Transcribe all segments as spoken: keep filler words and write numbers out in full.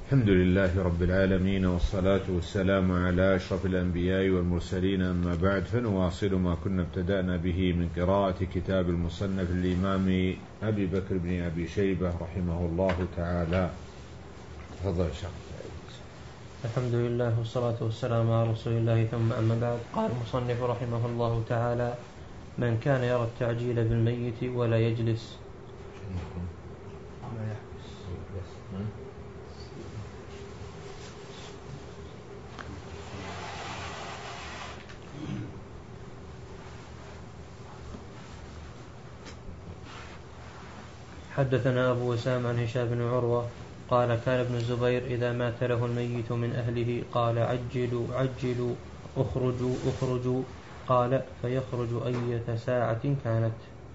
الحمد لله رب العالمين، والصلاة والسلام على أشرف الأنبياء والمرسلين، أما بعد، فنواصل ما كنا ابتدأنا به من قراءة كتاب المصنف الإمام أبي بكر بن أبي شيبة رحمه الله تعالى. تفضل شيخ. الحمد لله والصلاة والسلام على رسول الله، ثم أما بعد. قال المصنف رحمه الله تعالى: من كان يرى التعجيل بالميت ولا يجلس. حدثنا أبو وسام عن هشام بن عروة قال: كان ابن الزبير إذا مات له الميت من أهله قال: عجلوا عجلوا أخرجوا أخرجوا، قال: فيخرج أية ساعة كانت.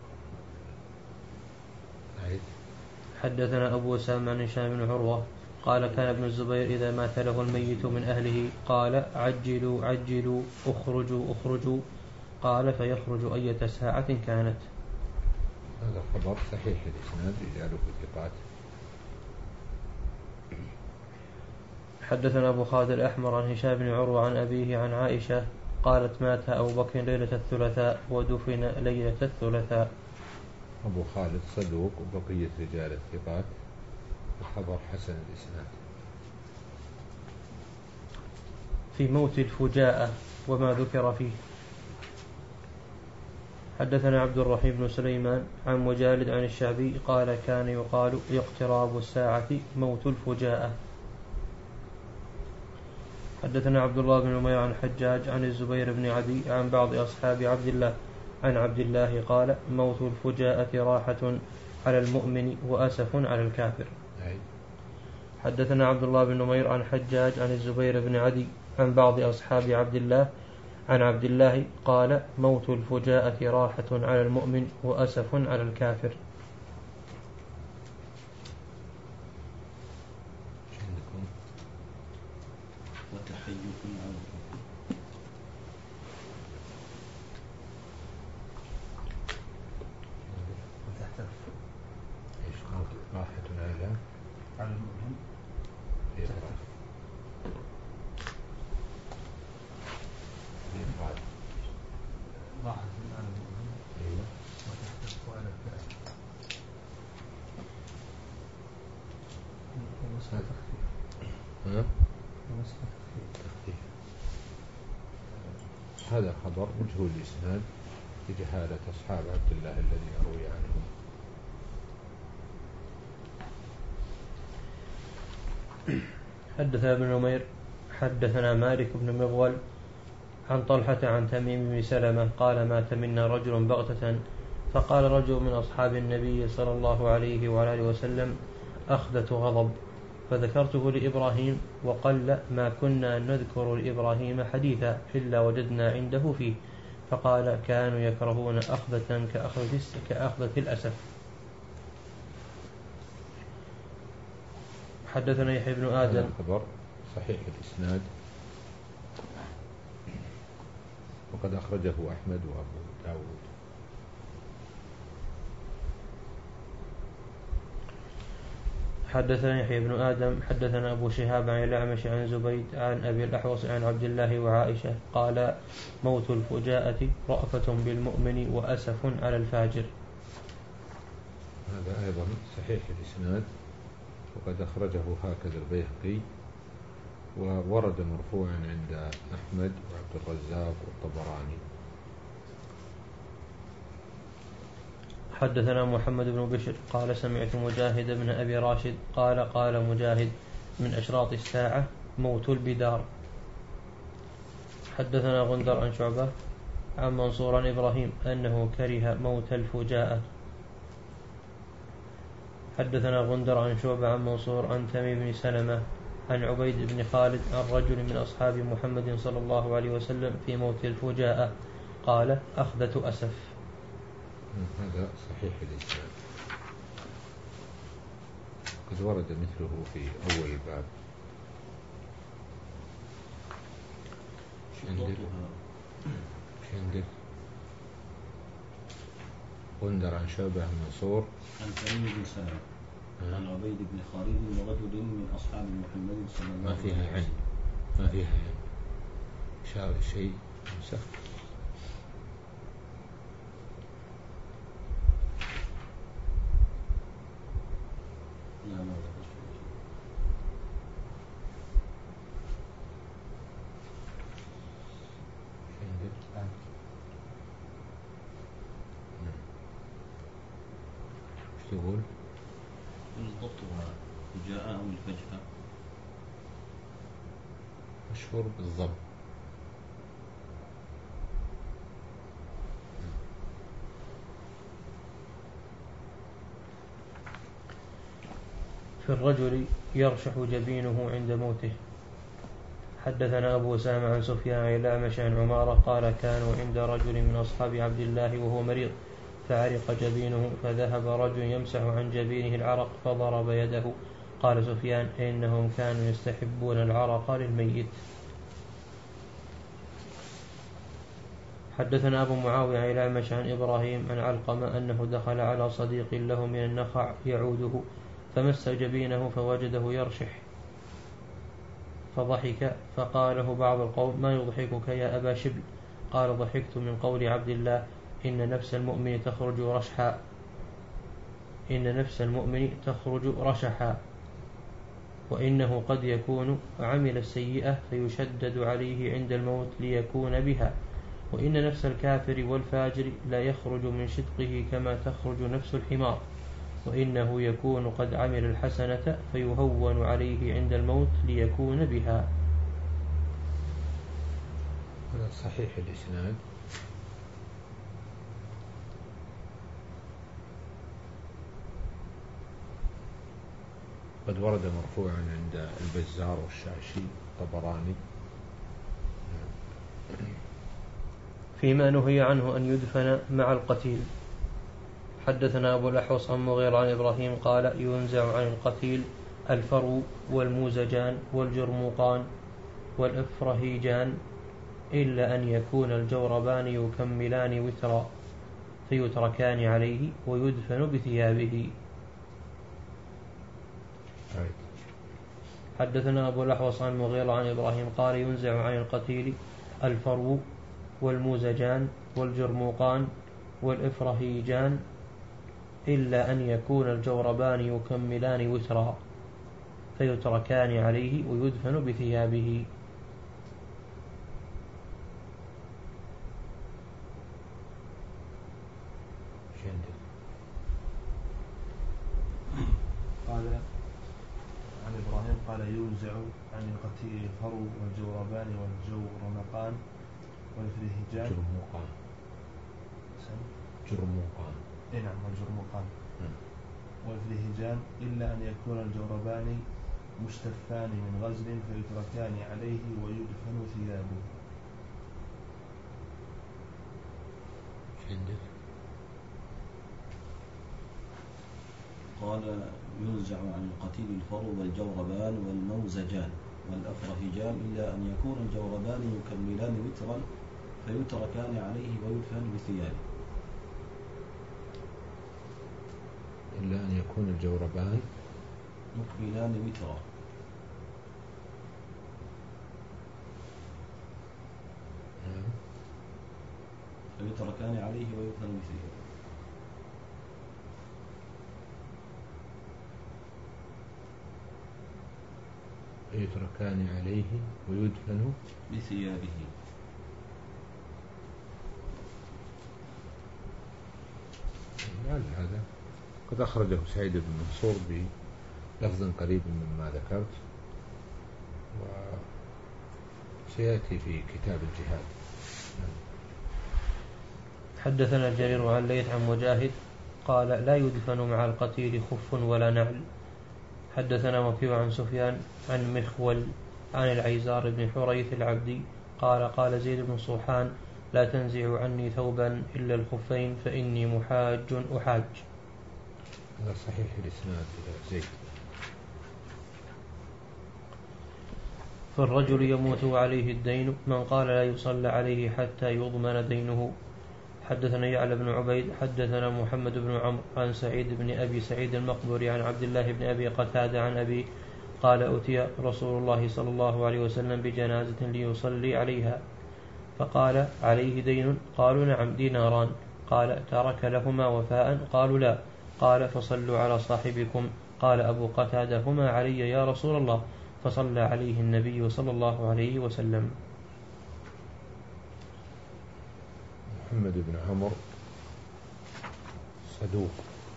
حدثنا أبو وسام عن هشام بن عروة قال: كان ابن الزبير إذا مات له الميت من أهله قال: عجلوا عجلوا أخرجوا أخرجوا، قال: فيخرج أية ساعة كانت. هذا خبر صحيح الإسناد، رجاله ثقات. حدثنا أبو خالد الأحمر عن هشام بن عروة عن أبيه عن عائشة قالت: مات أبو بكر ليلة الثلاثاء ودفن ليلة الثلاثاء. أبو خالد صدوق وبقية رجال الثقات، الخبر حسن الإسناد. في موت الفجاءة وما ذكر فيه. حدثنا عبد الرحيم بن سليمان عن مجالد عن الشعبي قال: كان يقال: اقتراب الساعة موت الفجاءة. حدثنا عبد الله بن نمير عن حجاج عن الزبير بن عدي عن بعض أصحاب عبد الله عن عبد الله قال: موت الفجاءة راحة على المؤمن وأسف على الكافر. حدثنا عبد الله بن نمير عن حجاج عن الزبير بن عدي عن بعض أصحاب عبد الله عن عبد الله قال: موت الفجاءة راحة على المؤمن وأسف على الكافر. هذا خبر مجهول الإسناد بجهالة أصحاب عبد الله الذي يروي عنه. حدثنا ابن نمير حدثنا مالك بن مغول عن طلحة عن تميم بن سلمة قال: مات منا رجل بغتة، فقال رجل من أصحاب النبي صلى الله عليه وعلى وسلم: أخذة غضب، فذكرته لإبراهيم، وقل ما كنا نذكر لإبراهيم حديثا إلا وجدنا عنده فيه، فقال: كانوا يكرهون أخذة كأخذة الأسف. حدثنا يحيى بن آدم. خبر صحيح الإسناد، وقد أخرجه أحمد وأبو داود. حدثنا يحيى بن آدم حدثنا أبو شهاب عن الأعمش عن زبيد عن أبي الأحوص عن عبد الله وعائشة قال: موت الفجاءة رأفة بالمؤمن وأسف على الفاجر. هذا أيضا صحيح الإسناد، وقد أخرجه هكذا البيهقي، وورد مرفوعا عند أحمد وعبد الرزاق والطبراني. حدثنا محمد بن بشر قال: سمعت مجاهد بن أبي راشد قال: قال مجاهد: من أشراط الساعة موت البدار. حدثنا غندر عن شعبة عن منصور عن إبراهيم أنه كره موت الفجاءة. حدثنا غندر عن شعبة عن منصور عن تميم بن سلمة عن عبيد بن خالد عن رجل من أصحاب محمد صلى الله عليه وسلم في موت الفجاءة قال: أخذة أسف. هذا صحيح الإسناد، قد ورد مثله في أول الباب. عندك عندك غندر عن شعبة عن منصور عن تميم بن سلمة عن عبيد بن خالد ورجل من أصحاب محمد صلى الله ما عليه فيها عن وسلم. ما فيها عن شاء شيء سخت. لا ما ايش تقول؟ ضبطها جاء أو الفجأة مشهور بالضبط. في الرجل يرشح جبينه عند موته. حدثنا أبو أسامة عن سفيان عن الأعمش عن عمارة قال كانوا عند رجل من أصحاب عبد الله وهو مريض فعرق جبينه فذهب رجل يمسح عن جبينه العرق فضرب يده. قال سفيان إنهم كانوا يستحبون العرق للميت. حدثنا أبو معاوية عن الأعمش عن إبراهيم عن علقمة أنه دخل على صديق له من النخع يعوده فمس جبينه فوجده يرشح فضحك فقال له بعض القوم ما يضحكك يا أبا شبل؟ قال ضحكت من قول عبد الله إن نفس المؤمن تخرج رشحا إن نفس المؤمن تخرج رشحا وإنه قد يكون عمل السيئة فيشدد عليه عند الموت ليكون بها وإن نفس الكافر والفاجر لا يخرج من شدقه كما تخرج نفس الحمار وإنه يكون قد عمل الحسنة فيهون عليه عند الموت ليكون بها. هذا صحيح الإسناد. قد ورد مرفوعا عند البزار والشاشي الطبراني فيما نهي عنه أن يدفن مع القتيل. حدثنا أبو الأحوص عن مغير عن إبراهيم قال ينزع عن القتيل الفرو والموزجان والجرموقان والإفرهيجان إلا أن يكون الجوربان يكملان وترا فيتركان عليه ويدفن بثيابه. حدثنا أبو الأحوص عن مغير عن إبراهيم قال ينزع عن القتيل الفرو والموزجان والجرموقان والإفرهيجان إلا أن يكون الجوربان يكملان وترا فيتركان عليه ويدفن بثيابه. قال عن إبراهيم قال ينزع عن القتيل الفرو والجوربان والجورنقان والفرهجان جرموقان جرموقان إيه نعم والجرموقان والفرهجان إلا أن يكون الجوربان مشتفان من غزل فيتركان عليه ويدفن ثيابه. قال ينزع عن القتيل الفرو والجوربان والموزجان والأفرهجان إلا أن يكون الجوربان يكملان وترا فيتركان عليه ويدفن بثيابه. إلا أن يكون الجوربان مكملان وترا فيتركان عليه ويدفن بثيابه. يتركان عليه ويدفن بثيابه. لعل هذا قد أخرجه سعيد بن منصور بلفظ قريب مما ذكرت وسيأتي في كتاب الجهاد. حدثنا جرير عن ليث عن مجاهد قال لا يدفن مع القتيل خف ولا نعل. حدثنا وكيع عن سفيان عن مخول عن العيزار بن حريث العبدي قال قال زيد بن صوحان لا تنزع عني ثوبا إلا الخفين فإني محاج أحاج. هذا صحيح الإسناد زيد. فالرجل يموت عليه الدين من قال لا يصلى عليه حتى يضمن دينه. حدثنا يعلى بن عبيد حدثنا محمد بن عمرو عن سعيد بن أبي سعيد المقبري عن عبد الله بن أبي قتادة عن أبي قال أتي رسول الله صلى الله عليه وسلم بجنازة ليصلي عليها فقال عليه دين؟ قالوا نعم ديناران. قال ترك لهما وفاء؟ قالوا لا. قال فصلوا على صاحبكم. قال أبو قتادة هما علي يا رسول الله. فصلى عليه النبي صلى الله عليه وسلم. محمد بن عمرو صدوق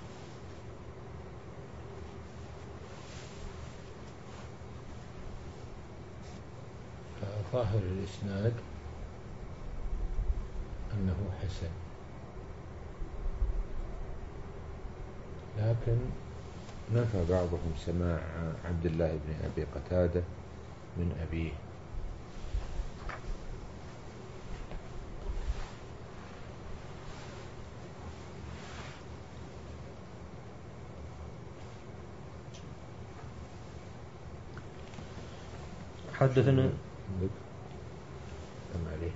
ظاهر الإسناد أنه حسن، لكن نفى بعضهم سماع عبد الله بن أبي قتادة من أبيه. حدثنا كم عليه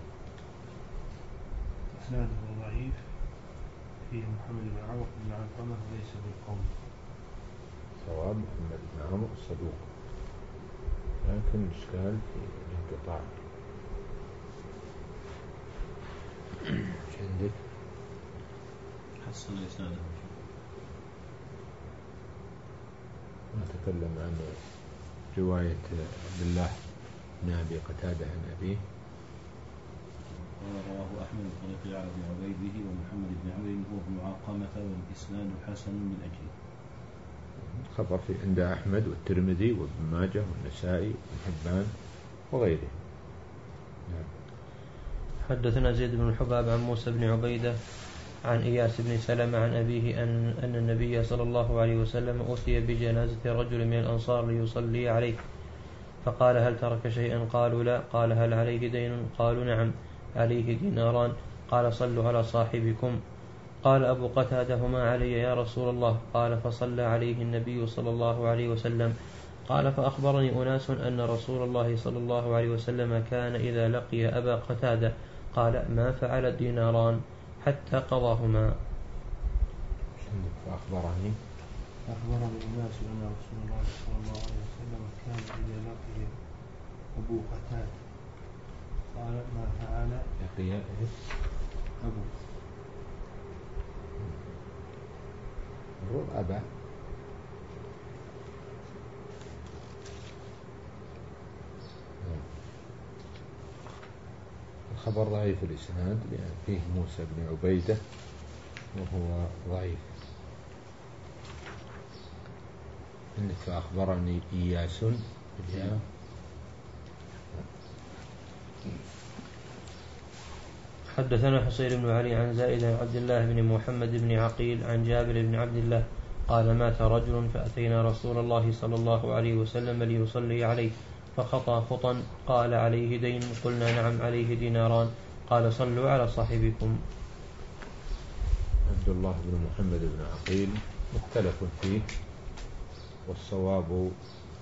إسناده ضعيف فيه محمد بن عمرو بن علقمة ليس بالقوي. صواب محمد بن عمرو صدوق، لكن الإشكال في الانقطاع. ايش عندك؟ حسن إسناده ما تكلم عن رواية عبد الله بن أبي قتادة عن أبيه. رواه أحمد بن يعلى بن عبيد به ومحمد بن عمرو هو ابن علقمة والإسناد حسن من أجله. خبر في عند أحمد والترمذي وابن ماجه والنسائي وابن حبان وغيره. نعم. حدثنا زيد بن الحباب عن موسى بن عبيدة عن إياس بن سلمة عن أبيه أن, أن النبي صلى الله عليه وسلم أتي بجنازة رجل من الأنصار ليصلي عليه فقال هل ترك شيئا؟ قالوا لا. قال هل عليه دين؟ قالوا نعم عليه ديناران. قال صلوا على صاحبكم. قال أبو قتادة هما علي يا رسول الله. قال فصلى عليه النبي صلى الله عليه وسلم. قال فأخبرني أناس أن رسول الله صلى الله عليه وسلم كان إذا لقي أبا قتادة قال ما فعل الديناران حتى قضاهما. فأخبرني أخبرني الناس أن رسول الله صلى الله عليه وسلم كان إذا لقي أبو قتادة قال ما فعل لقي أبو أبا الخبر ضعيف الإسناد لأن فيه موسى بن عبيدة وهو ضعيف. إنك فأخبرني إياس بها حدثنا حسين بن علي عن زائد عن عبد الله بن محمد بن عقيل عن جابر بن عبد الله قال مات رجل فأتينا رسول الله صلى الله عليه وسلم ليصلي عليه فخطى خطا قال عليه دين؟ قلنا نعم عليه ديناران. قال صلوا على صاحبكم. عبد الله بن محمد بن عقيل مختلف فيه والصواب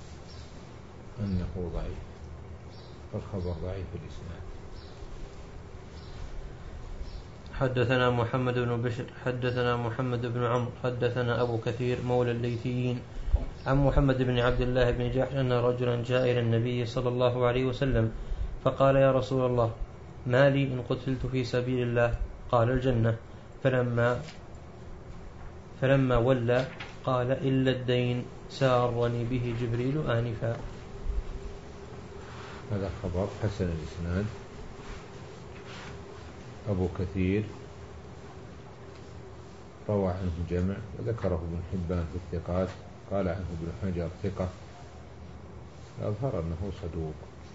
أنه ضعيف، فالخبر ضعيف الإسناد. حدثنا محمد بن بشر حدثنا محمد بن عمرو حدثنا أبو كثير مولى الليثيين عن محمد بن عبد الله بن جحش أن رجلا جاء إلى النبي صلى الله عليه وسلم فقال يا رسول الله ما لي إن قتلت في سبيل الله؟ قال الجنة. فلما فلما ولى قال إلا الدين سارني به جبريل آنفا. هذا خبر حسن الإسناد. أبو كثير روى عنه جمع وذكره ابن حبان في الثقات، قال عنه ابن حجر ثقة، أظهر أنه صدوق.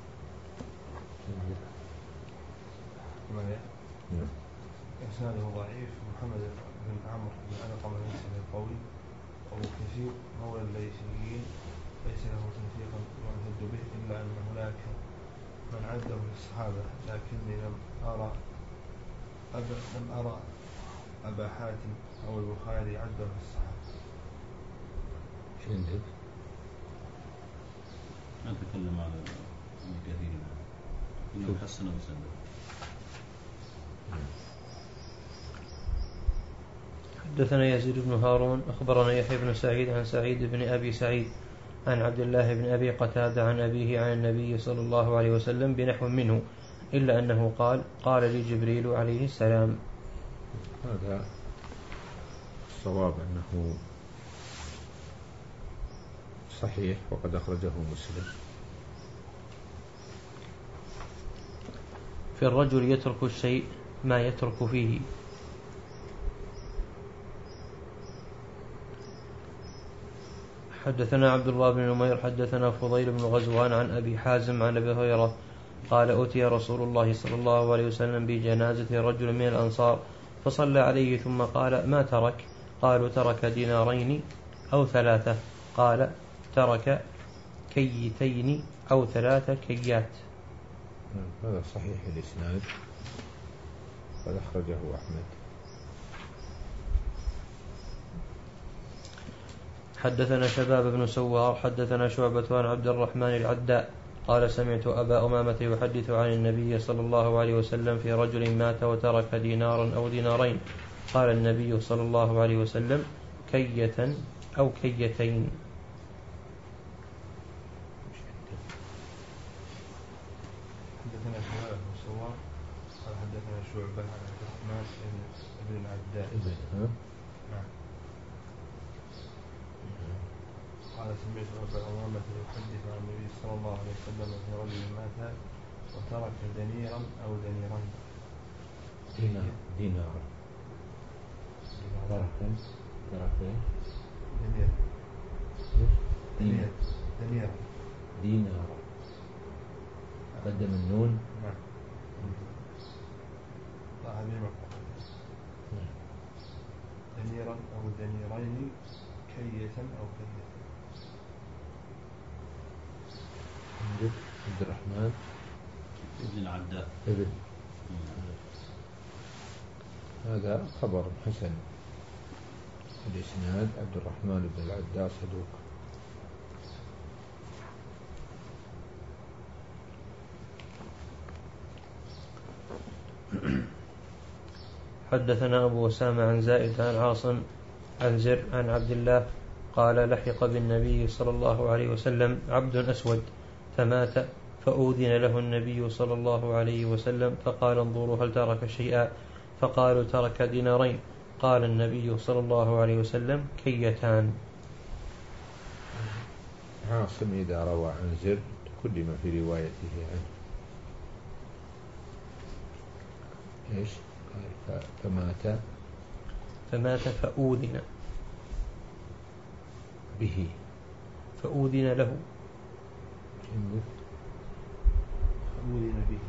نعم. إسناده ضعيف. محمد بن عمرو بن علقمة ليس بالقوي. أبو كثير مولى الليثيين ليس له توثيق يعتد به إلا أن هناك من عده الصحابة، لكني لم أرى أبا لم أرى أبا حاتم أو البخاري عده الصحابة. شو عندك؟ نتكلم على الكثير إنه حسن وسند. حدثنا يزيد بن هارون أخبرنا يحيى بن سعيد عن سعيد بن أبي سعيد عن عبد الله بن أبي قتادة عن أبيه عن النبي صلى الله عليه وسلم بنحو منه إلا أنه قال قال لي جبريل عليه السلام. هذا الصواب أنه صحيح وقد أخرجه مسلم. في الرجل يترك الشيء ما يترك فيه. حدثنا عبد الله بن نمير حدثنا فضيل بن غزوان عن أبي حازم عن أبي هريرة قال أتي رسول الله صلى الله عليه وسلم بجنازة رجل من الأنصار فصلى عليه ثم قال ما ترك؟ قالوا ترك دينارين أو ثلاثة. قال ترك كيتين أو ثلاثة كيات. هذا صحيح الإسناد قد أخرجه أحمد. حدثنا شباب بن سوار حدثنا شعبة عن عبد الرحمن العداء قال سمعت أبا أمامة يحدث عن النبي صلى الله عليه وسلم في رجل مات وترك دينارا أو دينارين قال النبي صلى الله عليه وسلم كية أو كيتين. حدثنا شباب بن سوار قال حدثنا شعبة عن عبد الرحمن بن العداء قال سمعت أبا أمامة يحدث عن النبي صلى الله عليه وسلم في رجل مات وترك دنيرا أو دنيرين. دينار دينار ترك ترك دنير دنير دنير دينار قدم النون. نعم. دنيرا أو دنيرين كية أو كية. عبد الرحمن ابن العداء ابن هذا خبر حسن الإسناد. عبد الرحمن بن العداء صدوق. حدثنا أبو أسامة عن زائد عن عاصم عن زر عن عبد الله قال لحق بالنبي صلى الله عليه وسلم عبد أسود فمات فأذن له النبي صلى الله عليه وسلم فقال انظروا هل ترك شيئا؟ فقالوا ترك دينارين. قال النبي صلى الله عليه وسلم كيتان. عاصم إذا روى عن زر تقدم في روايته عنه إيش؟ قال فمات فمات فأذن به فأذن له فأذن به.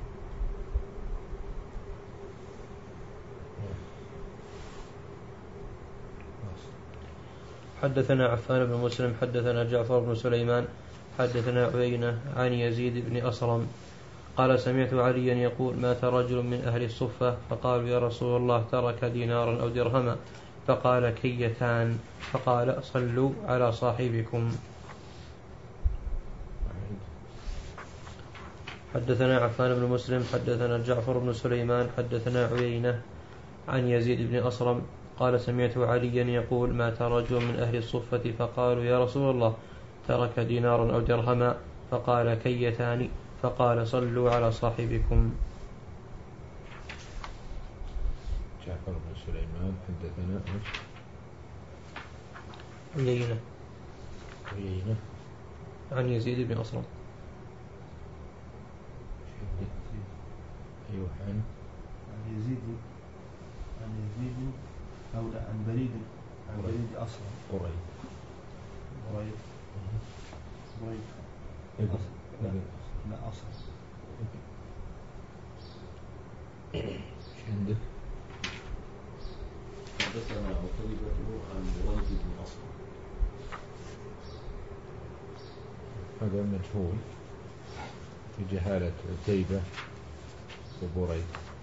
حدثنا عفان بن مسلم حدثنا جعفر بن سليمان حدثنا عيينة عن يزيد بن أصرم قال سمعت عليا يقول مات رجل من أهل الصفة فقالوا يا رسول الله ترك دينارا أو درهما فقال كيتان فقال صلوا على صاحبكم. حدثنا عفان بن مسلم حدثنا جعفر بن سليمان حدثنا عيينة عن يزيد بن أصرم قال سمعت عليا يقول مات رجل من أهل الصفة فقالوا يا رسول الله ترك دينارا أو درهما فقال كيتان فقال صلوا على صاحبكم. جعفر بن سليمان حدثنا عيينة عيينة عن يزيد بن أصرم. أيوة عن عن يزيد عن يزيد أو لا عن بريد عن بريد أصلا قريب قريب قريب لا لا أصلا. ايش عندك؟ حدثنا عقيبة عن بريد بن أصلا. هذا مجهول في جهالة عتيبة وبريد.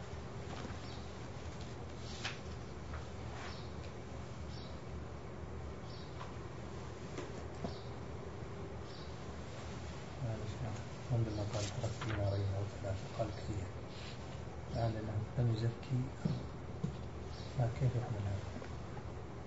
لما قال ترك دينارين أو ثلاثة قال كثير يعني لم يزكي ما كيف يحمل هذا؟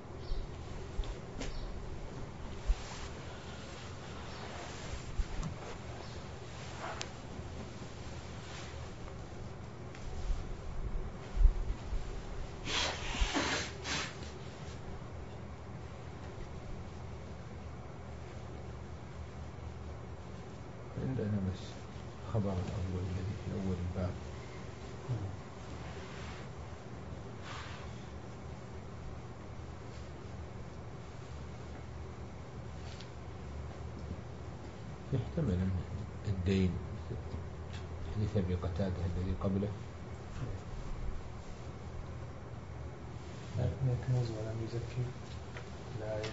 الخبر الأول الذي في أول الباب. يحتمل أن الدين حديث أبي قتادة الذي قبله لكن يكنز ولم يزكي الآية.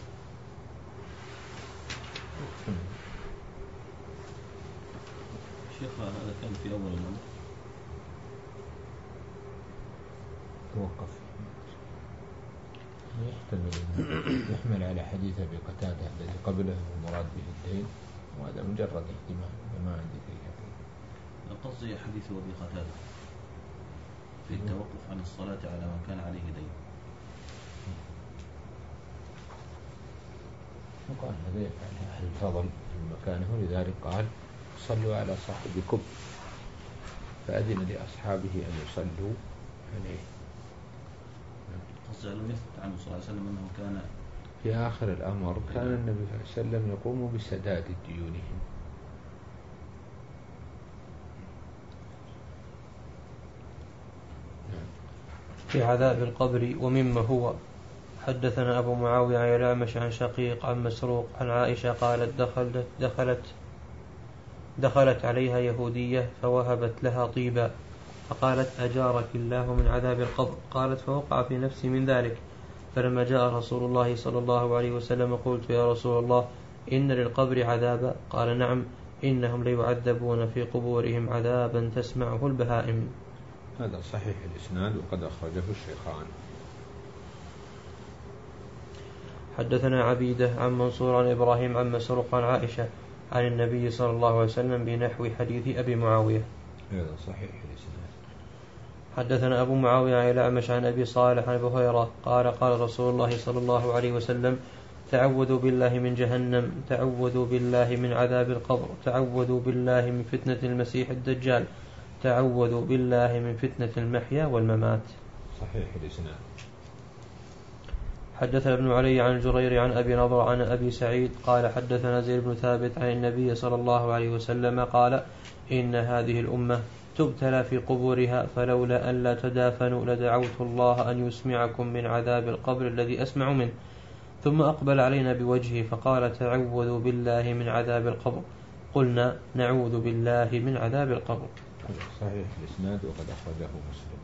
شيخ هذا كان في أول الأمر. توقف. يحتمل يحمل على حديث أبي قتادة الذي قبله المراد به الدين، وهذا مجرد احتمال ما عندي فيه يقين. قصدي حديث أبي قتادة في التوقف عن الصلاة على من كان عليه دين. وقال هذا يفعل أهل الفضل في مكانه، ولذلك قال صلوا على صاحبكم، فأذن لأصحابه أن يصلوا عليه. قصدي لم يثبت عنه صلى الله عليه وسلم أنه كان في آخر الأمر كان النبي صلى الله عليه وسلم يقوم بسداد ديونهم. في عذاب القبر ومما هو. حدثنا أبو معاوية عن الأعمش عن شقيق عن مسروق عن عائشة قالت دخلت, دخلت, دخلت عليها يهودية فوهبت لها طيبا فقالت أجارك الله من عذاب القبر. قالت فوقع في نفسي من ذلك، فلما جاء رسول الله صلى الله عليه وسلم قلت يا رسول الله إن للقبر عذابا؟ قال نعم، إنهم ليعذبون في قبورهم عذابا تسمعه البهائم. هذا صحيح الإسناد وقد أخرجه الشيخان. حدثنا عبيدة عن منصور عن إبراهيم عن مسروق عن عائشة عن النبي صلى الله عليه وسلم بنحو حديث أبي معاوية. هذا صحيح الإسناد. حدثنا أبو معاوية عن الأعمش عن أبي صالح عن أبي هريرة قال قال رسول الله صلى الله عليه وسلم تعوذوا بالله من جهنم، تعوذوا بالله من عذاب القبر، تعوذوا بالله من فتنة المسيح الدجال، تعوذوا بالله من فتنة المحيا والممات. صحيح الإسناد. حدثنا ابن علي عن الجرير عن أبي نضر عن أبي سعيد قال حدثنا زيد بن ثابت عن النبي صلى الله عليه وسلم قال إن هذه الأمة تبتلى في قبورها، فلولا أن لا تدافنوا لدعوت الله أن يسمعكم من عذاب القبر الذي أسمع منه. ثم أقبل علينا بوجهه فقال تعوذوا بالله من عذاب القبر. قلنا نعوذ بالله من عذاب القبر. صحيح الإسناد وقد أخرجه مسلم.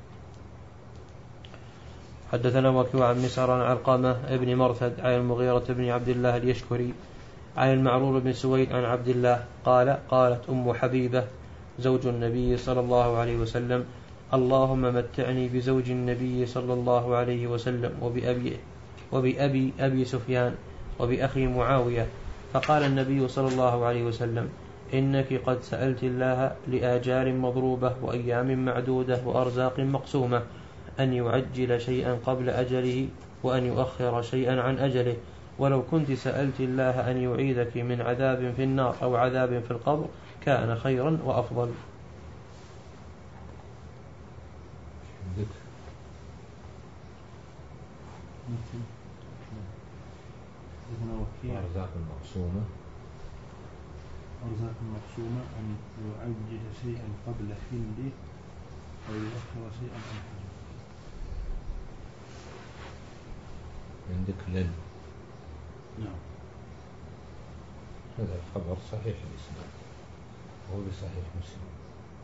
حدثنا وكيع عن مسعر عن علقمة ابن مرثد عن المغيرة بن عبد الله اليشكري عن المعرور بن سويد عن عبد الله قال قالت أم حبيبة زوج النبي صلى الله عليه وسلم اللهم متعني بزوج النبي صلى الله عليه وسلم وبأبي, وبأبي أبي سفيان وبأخي معاوية. فقال النبي صلى الله عليه وسلم إنك قد سألت الله لآجال مضروبة وأيام معدودة وأرزاق مقسومة أن يعجل شيئا قبل أجله وأن يؤخر شيئا عن أجله، ولو كنت سألت الله أن يعيذك من عذاب في النار أو عذاب في القبر كان خيرا وأفضل. أرزاق مقسومة أرزاق مقسومة أن يعجل شيئا قبل حله أو يؤخر شيئا عن حله. عندك لن. نعم. هذا الخبر صحيح الإسناد وهو بصحيح مسلم.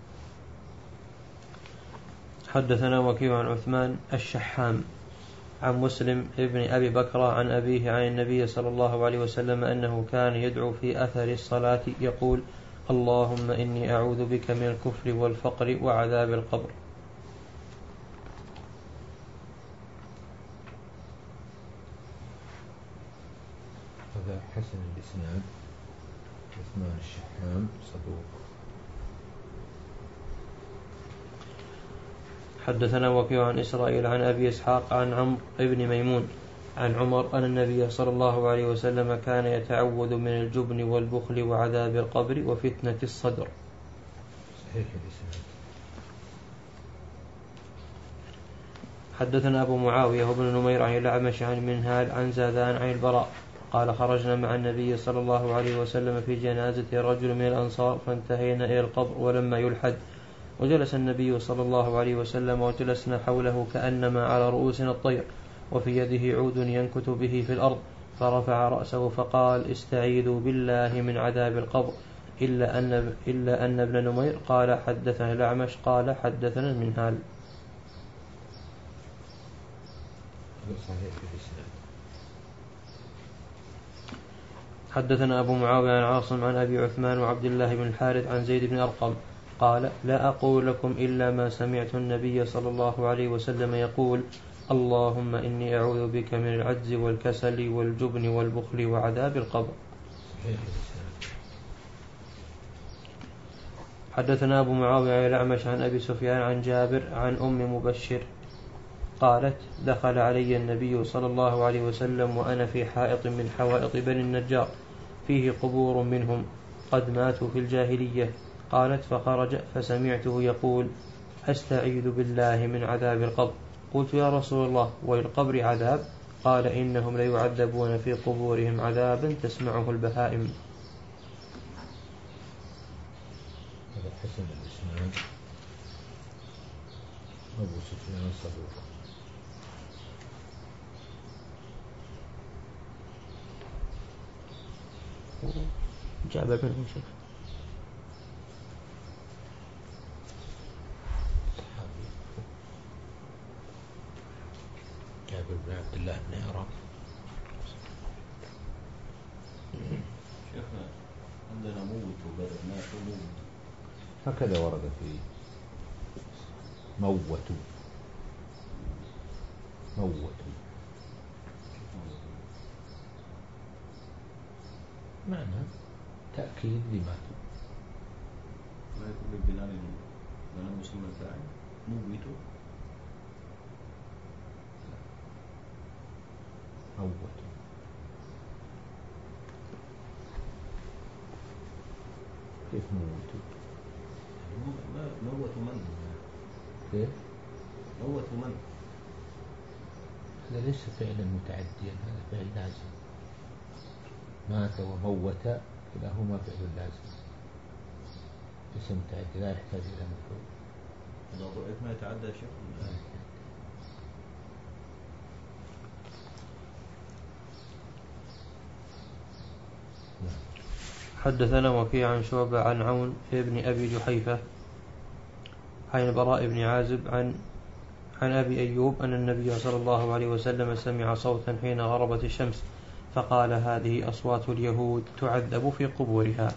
حدثنا وكيع عن عثمان الشحام عن مسلم ابن أبي بكر عن أبيه عن النبي صلى الله عليه وسلم أنه كان يدعو في أثر الصلاة يقول اللهم إني أعوذ بك من الكفر والفقر وعذاب القبر. هذا حسن الإسناد. عثمان الشحام صدوق. حدثنا وكيع عن إسرائيل عن أبي إسحاق عن عمرو بن ميمون عن عمر أن النبي صلى الله عليه وسلم كان يتعوذ من الجبن والبخل وعذاب القبر وفتنة الصدر. صحيح الإسناد. حدثنا أبو معاوية بن نمير عن الأعمش عن منهال عن زادان عن البراء قال خرجنا مع النبي صلى الله عليه وسلم في جنازة رجل من الأنصار فانتهينا إلى القبر ولما يلحد، وجلس النبي صلى الله عليه وسلم وجلسنا حوله كأنما على رؤوسنا الطير، وفي يده عود ينكت به في الأرض، فرفع رأسه فقال: استعيذوا بالله من عذاب القبر، إلا أن, إلا أن ابن نمير قال حدثنا الأعمش قال حدثنا المنهال. حدثنا أبو معاوية عن عاصم عن أبي عثمان وعبد الله بن الحارث عن زيد بن أرقم قال: لا أقول لكم إلا ما سمعت النبي صلى الله عليه وسلم يقول: اللهم إني أعوذ بك من العجز والكسل والجبن والبخل وعذاب القبر. حدثنا أبو معاوية عن الأعمش عن أبي سفيان عن جابر عن أم مبشر قالت: دخل علي النبي صلى الله عليه وسلم وأنا في حائط من حوائط بني النجار فيه قبور منهم قد ماتوا في الجاهلية. قالت: فخرج فسمعته يقول: أستعيذ بالله من عذاب القبر. قلت: يا رسول الله وللقبر عذاب؟ قال: إنهم ليعذبون في قبورهم عذابا تسمعه البهائم. هذا حسن الإسناد. أبو سفيان صدوق. جابر بن عبد جابر بن عبد الله بن حرام. شيخنا عندنا موت وبدأ مات وموت، هكذا ورد في موت موت معنى تأكيد لماتوا. ما يكون بالبنان بنان مسلم الفاعل موتوا موت. كيف موتوا؟ موت من؟ كيف؟ موت من؟ هذا ليس فعلا متعديا، هذا فعل لازم. مات وموت كلاهما فعل لازم، ليس متعدي، لا يحتاج إلى مفعول. إذا رأيت ما يتعدى شيء. حدثنا وكيع عن شعبة عن عون ابن أبي جحيفة عن البراء بن عازب عن عن أبي أيوب أن النبي صلى الله عليه وسلم سمع صوتا حين غربت الشمس فقال: هذه أصوات اليهود تعذب في قبورها.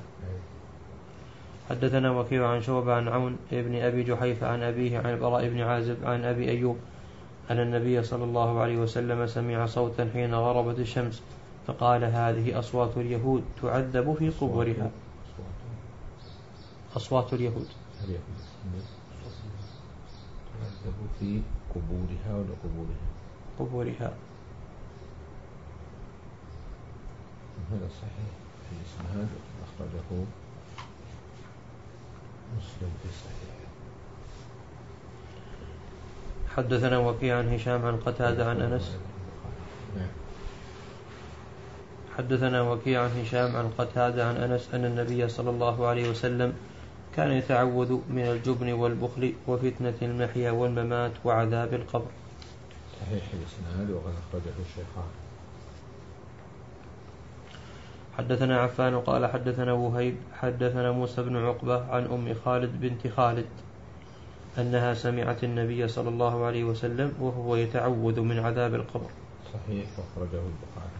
حدثنا وكيع عن شعبة عن عون ابن أبي جحيفة عن أبيه عن البراء بن عازب عن أبي أيوب أن النبي صلى الله عليه وسلم سمع صوتا حين غربت الشمس فقال: هذه أصوات اليهود تعذب في قبورها. أصوات اليهود تعذب في قبورها ولا قبورها؟ قبورها. هذا صحيح في الإسناد، أخرجه مسلم في صحيح. حدثنا وكيع عن هشام عن قتادة عن أنس حدثنا وكيع عن هشام عن قتادة عن أنس أن النبي صلى الله عليه وسلم كان يتعوذ من الجبن والبخل وفتنة المحيا والممات وعذاب القبر. صحيح الإسناد وقد أخرجه الشيخان. حدثنا عفان قال حدثنا وهيب حدثنا موسى بن عقبة عن أم خالد بنت خالد أنها سمعت النبي صلى الله عليه وسلم وهو يتعوذ من عذاب القبر. صحيح وأخرجه البخاري.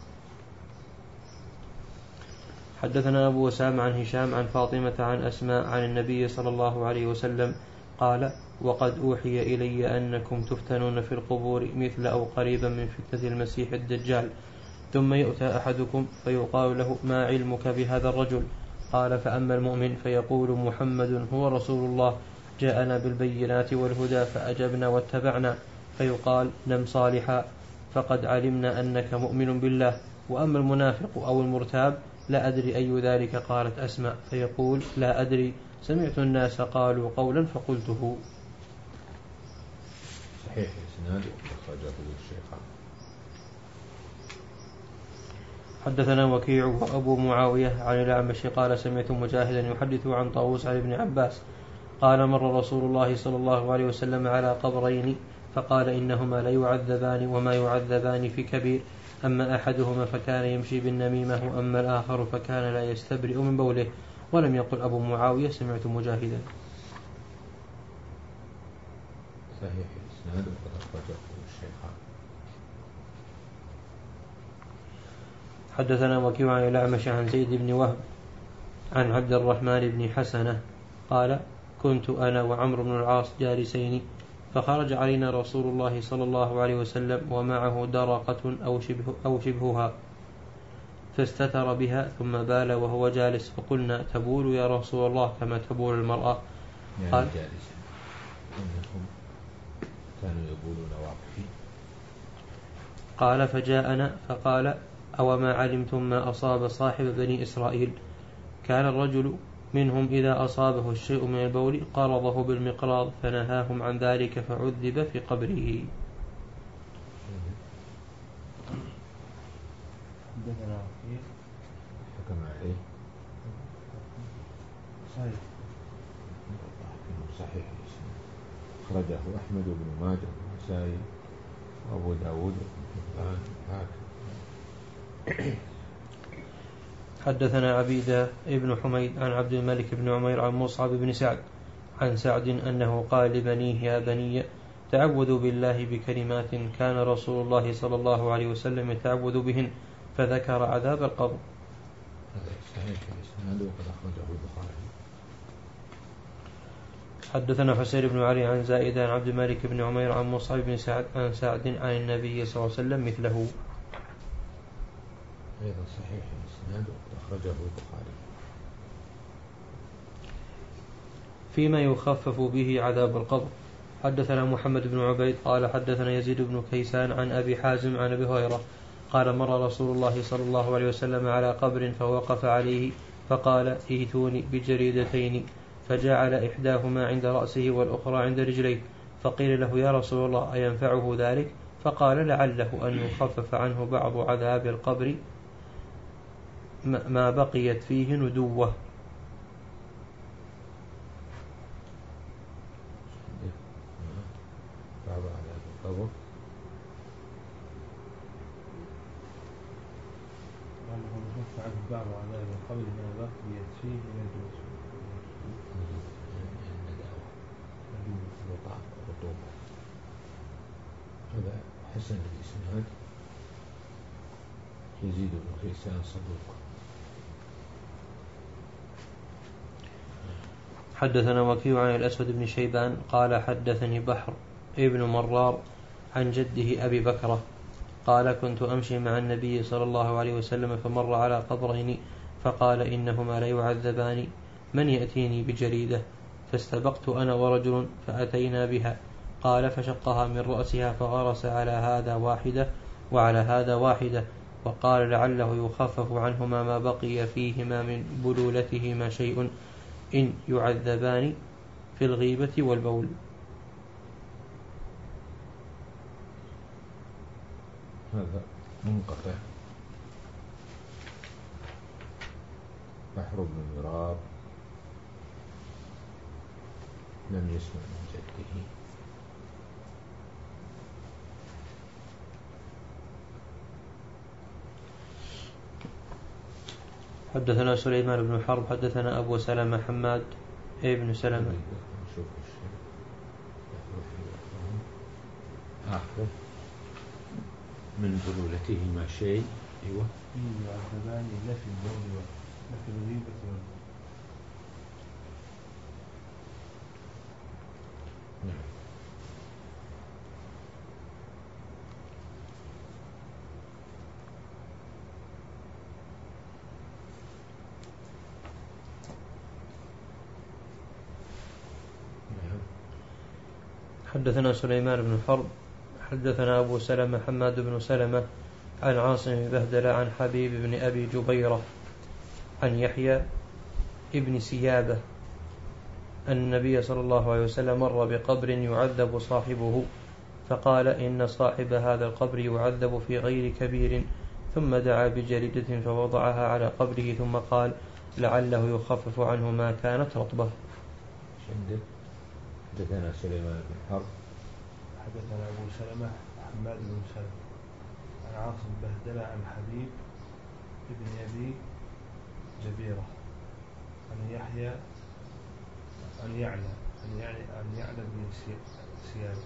حدثنا أبو أسامة عن هشام عن فاطمة عن أسماء عن النبي صلى الله عليه وسلم قال: وقد أوحي إلي أنكم تفتنون في القبور مثل أو قريبا من فتنة المسيح الدجال، ثم يؤتى أحدكم فيقال له: ما علمك بهذا الرجل؟ قال: فأما المؤمن فيقول: محمد هو رسول الله، جاءنا بالبينات والهدى فأجبنا واتبعنا. فيقال: نم صالحا فقد علمنا أنك مؤمن بالله. وأما المنافق أو المرتاب لا أدري أي ذلك. قالت أسماء: فيقول: لا أدري، سمعت الناس قالوا قولا فقلته. صحيح الإسناد وأخرجه الشيخان. حدثنا وكيع وأبو معاوية عن الأعمش قال سمعت مجاهدا يحدث عن طاووس عن ابن عباس قال مر رسول الله صلى الله عليه وسلم على قبرين فقال إنهما لا يعذبان وما يعذبان في كبير، أما أحدهما فكان يمشي بالنميمة وأما الآخر فكان لا يستبرئ من بوله. ولم يقل أبو معاوية سمعت مجاهدا. صحيح الإسناد وقد أخرجه الشيخان. حدثنا وكيع عن الأعمش عن زيد بن وهب عن عبد الرحمن بن حسنة قال كنت أنا وعمرو بن العاص جالسين فخرج علينا رسول الله صلى الله عليه وسلم ومعه درقة أو, شبه أو شبهها فاستتر بها ثم بال وهو جالس فقلنا تبول يا رسول الله كما تبول المرأة؟ يعني قال جالسا أنهم كانوا يبولون واقفين. قال فجاءنا فقال أو ما علمتم ما أصاب صاحب بني إسرائيل؟ كان الرجل منهم إذا أصابه الشيء من البول قرضه بالمقراض فنهاهم عن ذلك فعذب في قبره. حدثنا حكم عليه صحيح صحيح أخرجه أحمد بن ماجه والنسائي وأبو داود وابن حبان هكذا. حدثنا عبيدة ابن حميد عن عبد الملك بن عمير عن مصعب بن سعد عن سعد أنه قال لبنيه يا بني تعوذوا بالله بكلمات كان رسول الله صلى الله عليه وسلم يتعوذ بهن فذكر عذاب القبر. هذا صحيح الإسناد وقد أخرجه البخاري. حدثنا حسين بن علي عن زائدة عن عبد الملك بن عمير عن مصعب بن سعد عن سعد عن النبي صلى الله عليه وسلم مثله. أيضا صحيح الإسناد وقد أخرجه البخاري. فيما يخفف به عذاب القبر. حدثنا محمد بن عبيد قال حدثنا يزيد بن كيسان عن أبي حازم عن أبي هريرة قال مر رسول الله صلى الله عليه وسلم على قبر فوقف عليه فقال ائتوني بجريدتين فجعل إحداهما عند رأسه والأخرى عند رجليه فقيل له يا رسول الله أينفعه ذلك؟ فقال لعله أن يخفف عنه بعض عذاب القبر ما بقيت فيه ندوة. بعض عذاب القبر أنه يخف عنه بعض عذاب القبر ما بقيت فيه ندوة. هذا حسن الإسناد. يزيد بن كيسان صدوق. حدثنا وكيع عن الأسود بن شيبان قال حدثني بحر ابن مرار عن جده أبي بكرة قال كنت أمشي مع النبي صلى الله عليه وسلم فمر على قبرين فقال إنهما لا يعذبان من يأتيني بجريدة؟ فاستبقت أنا ورجل فأتينا بها قال فشقها من رأسها فغرس على هذا واحدة وعلى هذا واحدة وقال لعله يخفف عنهما ما بقي فيهما من بلولتهما شيء إن يعذبان في الغيبة والبول. هذا منقطع. بحر بن مرار لم يسمع من جده. حدثنا سليمان بن حرب حدثنا أبو سلمة حماد ابن سلمة آخر من بلولتهما شيء. أيوة يعذبان نفي البول ونفي الغيبة والبول. نعم. حدثنا سليمان بن حرب حدثنا أبو سلمة حماد بن سلمة عن عاصم بن بهدلة عن حبيب بن أبي جبيرة عن يحيى ابن سيابة أن النبي صلى الله عليه وسلم مر بقبر يعذب صاحبه فقال إن صاحب هذا القبر يعذب في غير كبير ثم دعا بجريدة فوضعها على قبره ثم قال لعله يخفف عنه ما كانت رطبة. عندك حدثنا سليمان بن حرب حدثنا أبو سلمة حماد بن سلمة عن عاصم بهدلة عن حبيب ابن أبي جبيرة عن يحيى عن يعلى عن يعلى عن يعلى بن سياد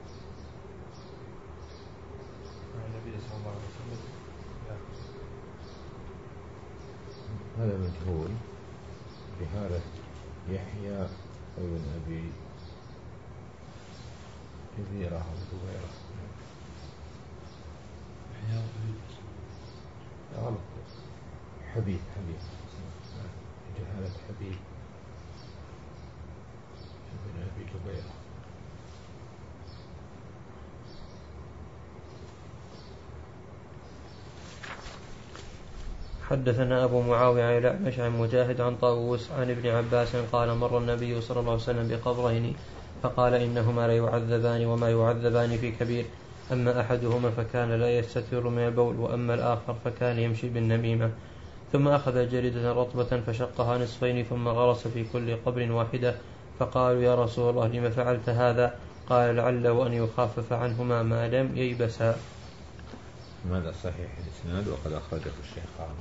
عن النبي صلى الله عليه وسلم. هذا مجهول بهذا يحيى ابن أبي جبيرة أو جبيرة غلط حبيب حبيب جهالة حبيب ابن أبي جبيرة. حدثنا أبو معاوية عن الأعمش عن مجاهد عن طاووس عن ابن عباس قال مر النبي صلى الله عليه وسلم بقبرين فقال إنهما لا يعذبان وما يعذبان في كبير، أما أحدهما فكان لا يستتر من البول وأما الآخر فكان يمشي بالنميمة. ثم أخذ جريدة رطبة فشقها نصفين ثم غرس في كل قبر واحدة، فقالوا يا رسول الله لم فعلت هذا؟ قال لعله أن يخفف عنهما ما لم ييبسا. هذا صحيح الإسناد وقد أخرجه الشيخان.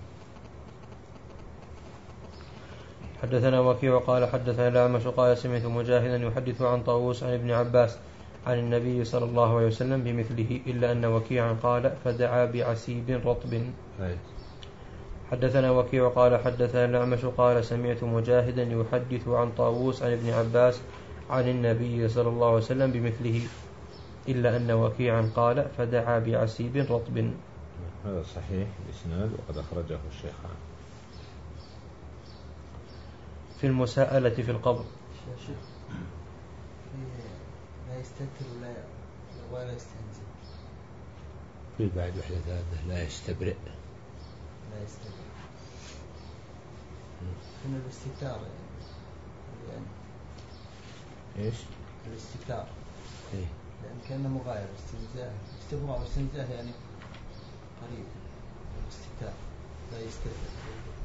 حدثنا وكيع قال حدثنا الأعمش قال سمعت مجاهدا يحدث عن طاووس عن ابن عباس عن النبي صلى الله عليه وسلم بمثله إلا أن وكيعا قال فدعا بعسيب رطب. حدثنا وكيع قال حدثنا الأعمش قال سمعت مجاهدا يحدث عن طاووس عن ابن عباس عن النبي صلى الله عليه وسلم بمثله إلا أن وكيعا قال فدعا بعسيب رطب. هذا صحيح الإسناد وقد أخرجه الشيخان. في المساءلة في القبر لا يستتر ولا ولا يستنزل. في بعد وحدة ثالثة لا يستبرئ لا يستبرئ من الاستتار يعني إيش الاستتار إيه؟ لأن كأنه مغاير استنزاه استبراء واستنزاه يعني قريب الاستتار لا يستتر.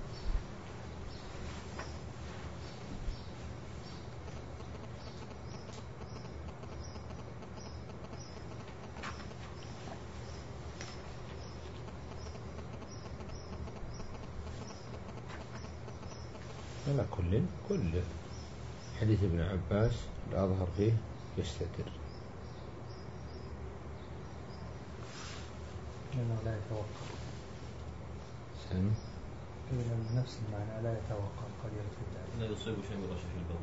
على كل كل حديث ابن عباس الأظهر فيه يستتر لأنه لا يتوقع سم من نفس المعنى لا يتوقع قد يرتد لا يصيب شيء من رشح البول.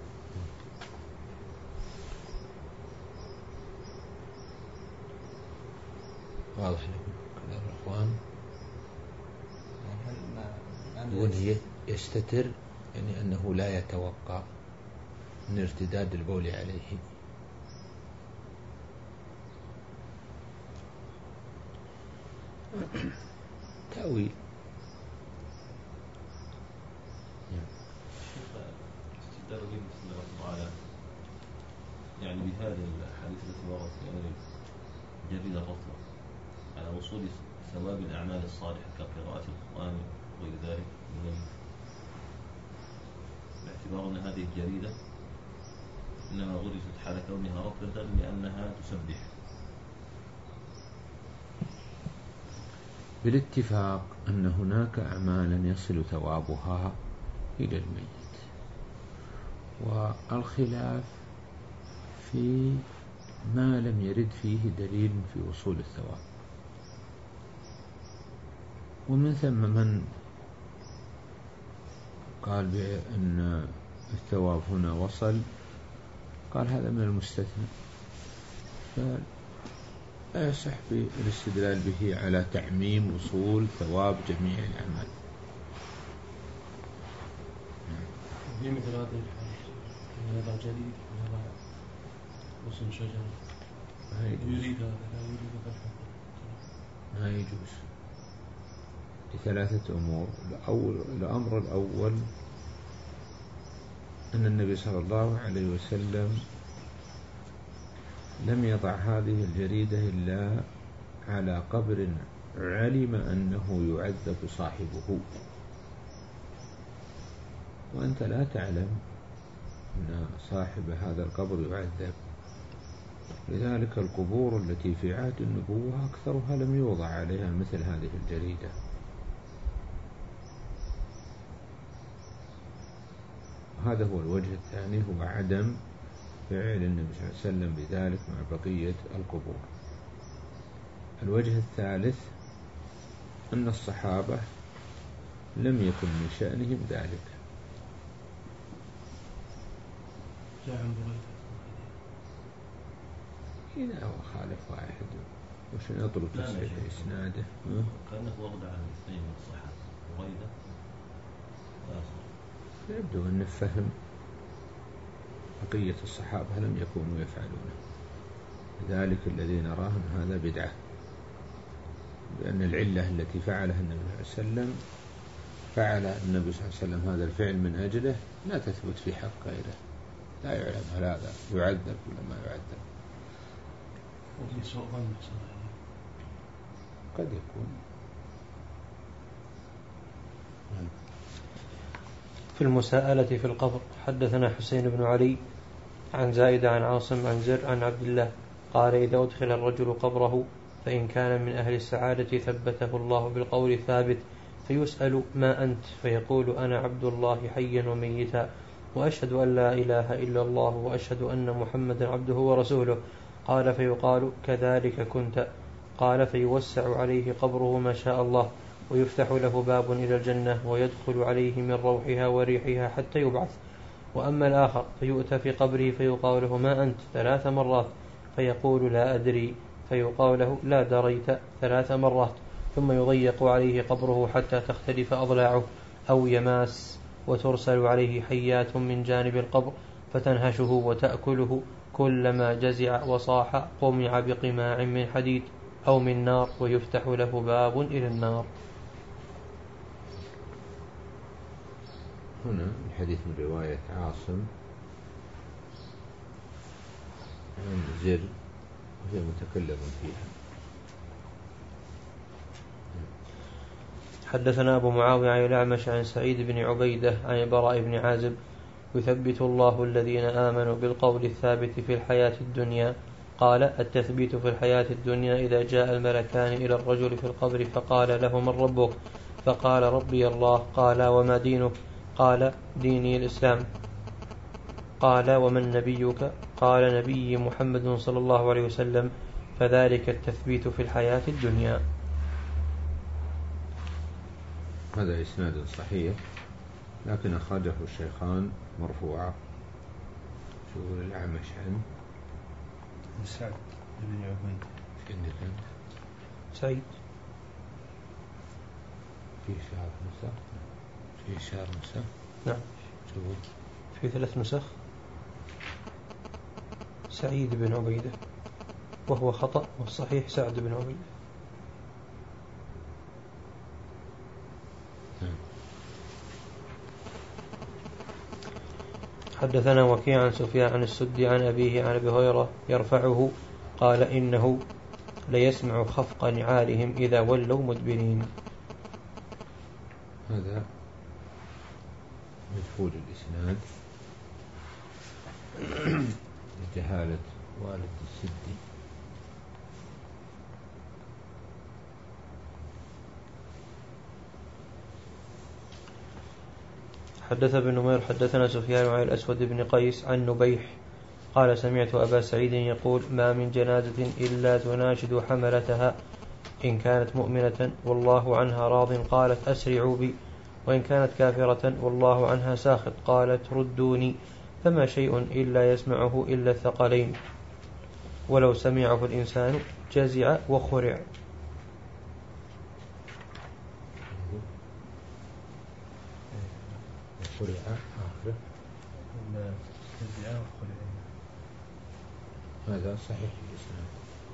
واضح لكم كلام الأخوان. يقول يستتر يعني أنه لا يتوقع من ارتداد البول عليه. تأويل استدلوا به بسم الله تعالى يعني بهذه الحديث التي وردت يعني جريدة الرطبة على وصول ثواب الأعمال الصالحة كقراءة القرآن وغير ذلك من باعتبار أن هذه الجريدة إنما غرست حال كونها رطبة لأنها تسبح. بالاتفاق أن هناك أعمالا يصل ثوابها إلى الميت، والخلاف في ما لم يرد فيه دليل في وصول الثواب، ومن ثم من قال بأن الثواب هنا وصل قال هذا من المستثنى، فلا يصح بالاستدلال به على تعميم وصول ثواب جميع الأعمال. في مثل هذه الحالة يضع جليد ويضع غصن شجرة يريد هذا لا يريد هذا ما يجوز لثلاثة أمور. الأول الأمر الأول أن النبي صلى الله عليه وسلم لم يضع هذه الجريدة إلا على قبر علم أنه يعذب صاحبه، وأنت لا تعلم أن صاحب هذا القبر يعذب. لذلك القبور التي في عهد النبوة أكثرها لم يوضع عليها مثل هذه الجريدة. هذا هو الوجه الثاني، هو عدم فعل النبي صلى الله عليه وسلم بذلك مع بقية القبور. الوجه الثالث أن الصحابة لم يكن من شأنهم ذلك. إذا هو خالف واحد وش نطلب تصحيح إسناده؟ كأنه ورد عن اثنين من الصحابة وغيره وآخر. يبدو أن فهم بقية الصحابة لم يكونوا يفعلونه، لذلك الذي نراه أن هذا بدعة، لأن العلة التي فعلها النبي صلى الله عليه وسلم فعل النبي صلى الله عليه وسلم هذا الفعل من أجله لا تثبت في حق غيره، لا يعلم هل هذا يعذب ولا ما يعذب. وفي سوء ظن قد يكون. في المساءلة في القبر. حدثنا حسين بن علي عن زائد عن عاصم عن زر عن عبد الله قال إذا أدخل الرجل قبره فإن كان من أهل السعادة ثبته الله بالقول الثابت فيسأل ما أنت فيقول أنا عبد الله حيا وميتا وأشهد أن لا إله إلا الله وأشهد أن محمدا عبده ورسوله. قال فيقال كذلك كنت. قال فيوسع عليه قبره ما شاء الله ويفتح له باب إلى الجنة ويدخل عليه من روحها وريحها حتى يبعث. وأما الآخر فيؤتى في قبره فيقال له ما أنت ثلاث مرات فيقول لا أدري فيقال له لا دريت ثلاث مرات. ثم يضيق عليه قبره حتى تختلف أضلاعه أو يماس وترسل عليه حيات من جانب القبر فتنهشه وتأكله كلما جزع وصاح قمع بقماع من حديد أو من نار ويفتح له باب إلى النار. هنا الحديث من رواية عاصم عن زر وهي متكلم فيها. حدثنا أبو معاوية عن الأعمش عن سعيد بن عبيدة عن البراء بن عازب يثبت الله الذين آمنوا بالقول الثابت في الحياة الدنيا. قال التثبيت في الحياة الدنيا إذا جاء الملكان إلى الرجل في القبر فقال له من ربك فقال ربي الله. قال وما دينك قال ديني الإسلام. قال ومن نبيك قال نبي محمد صلى الله عليه وسلم. فذلك التثبيت في الحياة الدنيا. هذا إسناد صحيح لكن أخرجه الشيخان مرفوعا. شو الأعمش عن سعد بن عبيد عندك سعيد في شهر نسخ في شهر نسخ نعم شو في ثلاث نسخ سعيد بن عبيدة وهو خطأ والصحيح سعد بن عبيدة. حدثنا وكيع عن سفيان عن السدي عن أبيه عن أبي هريرة يرفعه قال إنه ليسمع خفق نعالهم إذا ولوا مدبرين. هذا مجهول الإسناد لجهالة والد السدي. حدث ابن نمير حدثنا سفيان عن الأسود بن قيس عن نبيح قال سمعت أبا سعيد يقول ما من جنازة إلا تناشد حملتها إن كانت مؤمنة والله عنها راض قالت أسرعوا بي وإن كانت كافرة والله عنها ساخط قالت ردوني. فما شيء إلا يسمعه إلا الثقلين ولو سمعه الإنسان جزع وخرع. خرع آخره هذا صحيح الإسلام.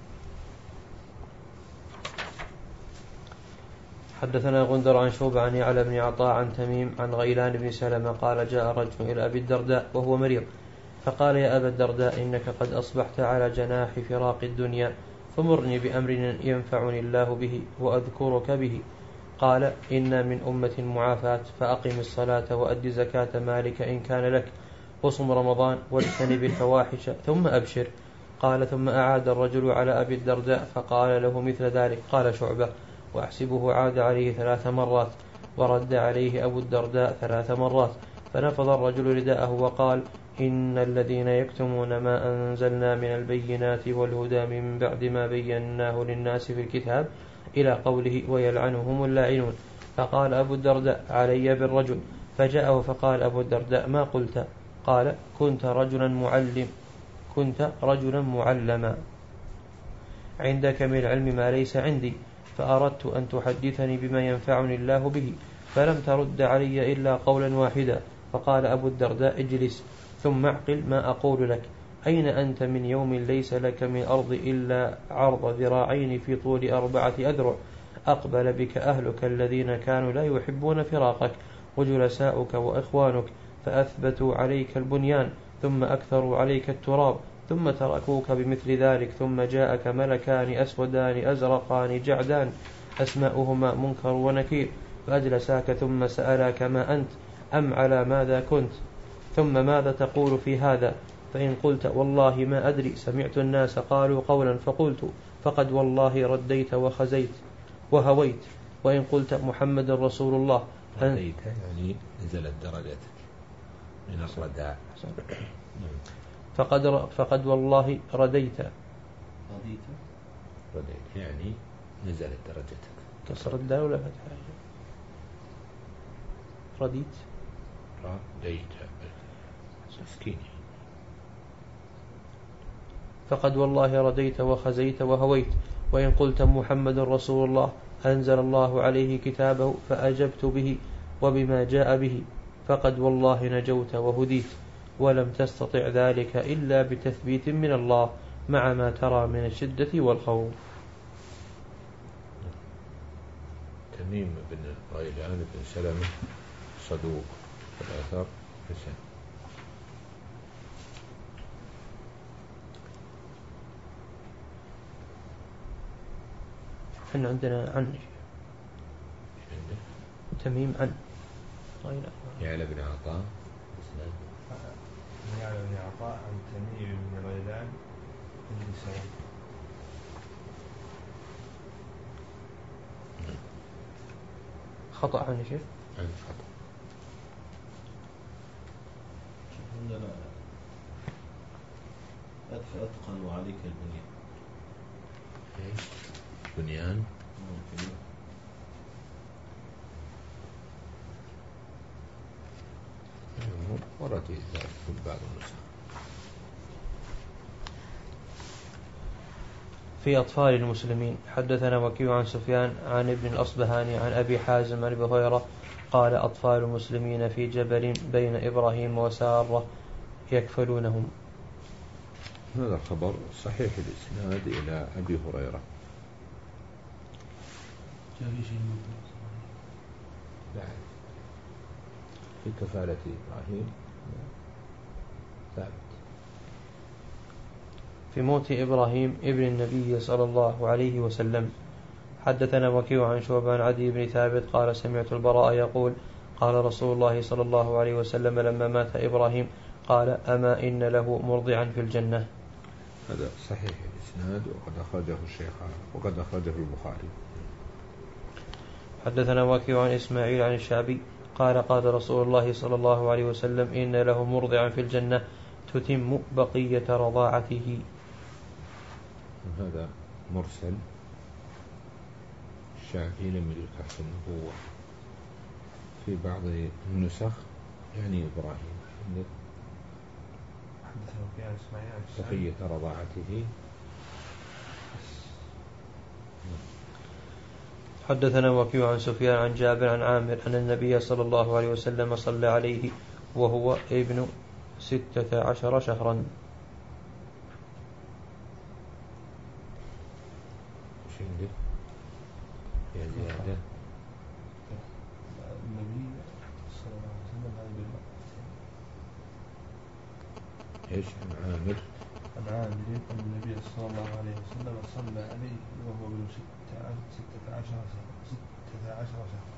حدثنا غندر عن شوبة عن يعلى بن عطاء عن تميم عن غيلان بن سلمة قال جاء رجل إلى أبي الدرداء وهو مريض فقال يا أبا الدرداء إنك قد أصبحت على جناح فراق الدنيا فمرني بأمر ينفعني الله به وأذكرك به. قال إنا من أمة معافاة، فأقم الصلاة وأد زكاة مالك إن كان لك، وصم رمضان واجتنب الفواحش ثم أبشر. قال ثم أعاد الرجل على أبي الدرداء فقال له مثل ذلك. قال شعبة وأحسبه عاد عليه ثلاث مرات، ورد عليه أبو الدرداء ثلاث مرات. فنفض الرجل رداءه وقال إن الذين يكتمون ما أنزلنا من البينات والهدى من بعد ما بيناه للناس في الكتاب إلى قوله ويلعنهم اللاعنون. فقال أبو الدرداء علي بالرجل. فجاءه فقال أبو الدرداء ما قلت؟ قال كنت رجلا معلم كنت رجلا معلما عندك من العلم ما ليس عندي، فأردت أن تحدثني بما ينفعني الله به، فلم ترد علي إلا قولا واحدا. فقال أبو الدرداء اجلس ثم اعقل ما أقول لك. أين أنت من يوم ليس لك من أرض إلا عرض ذراعين في طول أربعة أذرع، أقبل بك أهلك الذين كانوا لا يحبون فراقك وجلساؤك وإخوانك، فأثبتوا عليك البنيان ثم أكثروا عليك التراب، ثم تركوك بمثل ذلك، ثم جاءك ملكان أسودان أزرقان جعدان أسماؤهما منكر ونكير، فأجلساك ثم سألاك ما أنت أم على ماذا كنت، ثم ماذا تقول في هذا؟ فإن قلت والله ما أدري سمعت الناس قالوا قولا فقلت، فقد والله رديت وخزيت وهويت. وإن قلت محمد رسول الله رديت يعني نزلت درجتك من الرداء، فقد, فقد والله رديت رديت رديت يعني نزلت درجتك. كسر الدال ولا فتحة؟ رديت رديت مسكين. فقد والله رديت وخزيت وهويت. وإن قلت محمد رسول الله أنزل الله عليه كتابه فأجبت به وبما جاء به، فقد والله نجوت وهديت، ولم تستطع ذلك إلا بتثبيت من الله مع ما ترى من الشدة والخوف. تميم بن غيلان بن سلمة صدوق في الأثر حسن. احنا عندنا عن تميم عن يعلى بن عطاء يعلى بن عطاء عن تميم بن غيلان بن سلمة. خطأ عن شيء عن خطأ. عندنا أتقن وعليك البنيان. إيش بنيان؟ ورد ذلك في بعض النسخ. في أطفال المسلمين. حدثنا وكيع عن سفيان عن ابن الأصبهاني عن أبي حازم عن أبي هريرة قال أطفال المسلمين في جبل بين إبراهيم وسارة يكفلونهم. هذا الخبر صحيح الإسناد إلى أبي هريرة. لا في كفالة إبراهيم ثابت. في موت إبراهيم ابن النبي صلى الله عليه وسلم. حدثنا وكيع عن شعبان عدي بن ثابت قال سمعت البراء يقول قال رسول الله صلى الله عليه وسلم لما مات إبراهيم قال أما إن له مرضعا في الجنة. هذا صحيح الإسناد وقد أخرجه الشيخان وقد أخرجه البخاري. حدثنا وكيع عن إسماعيل عن الشعبي قال قال رسول الله صلى الله عليه وسلم إن له مرضعا في الجنة تتم بقية رضاعته. هذا مرسل. الشعبي لم يذكر في النبوة في بعض النسخ يعني إبراهيم بقية رضاعته. حدثنا وكيع عن سفيان عن جابر عن عامر أن النبي صلى الله عليه وسلم صلى عليه وهو ابن ستة عشر شهرا. يا زيادة النبي صلى الله عليه وسلم هذا بالمرأة. إيش عن عامر عن عامر أن النبي صلى صلى الله عليه وسلم صلى عليه وهو ابن ستة عشر ستة عشر شهرا.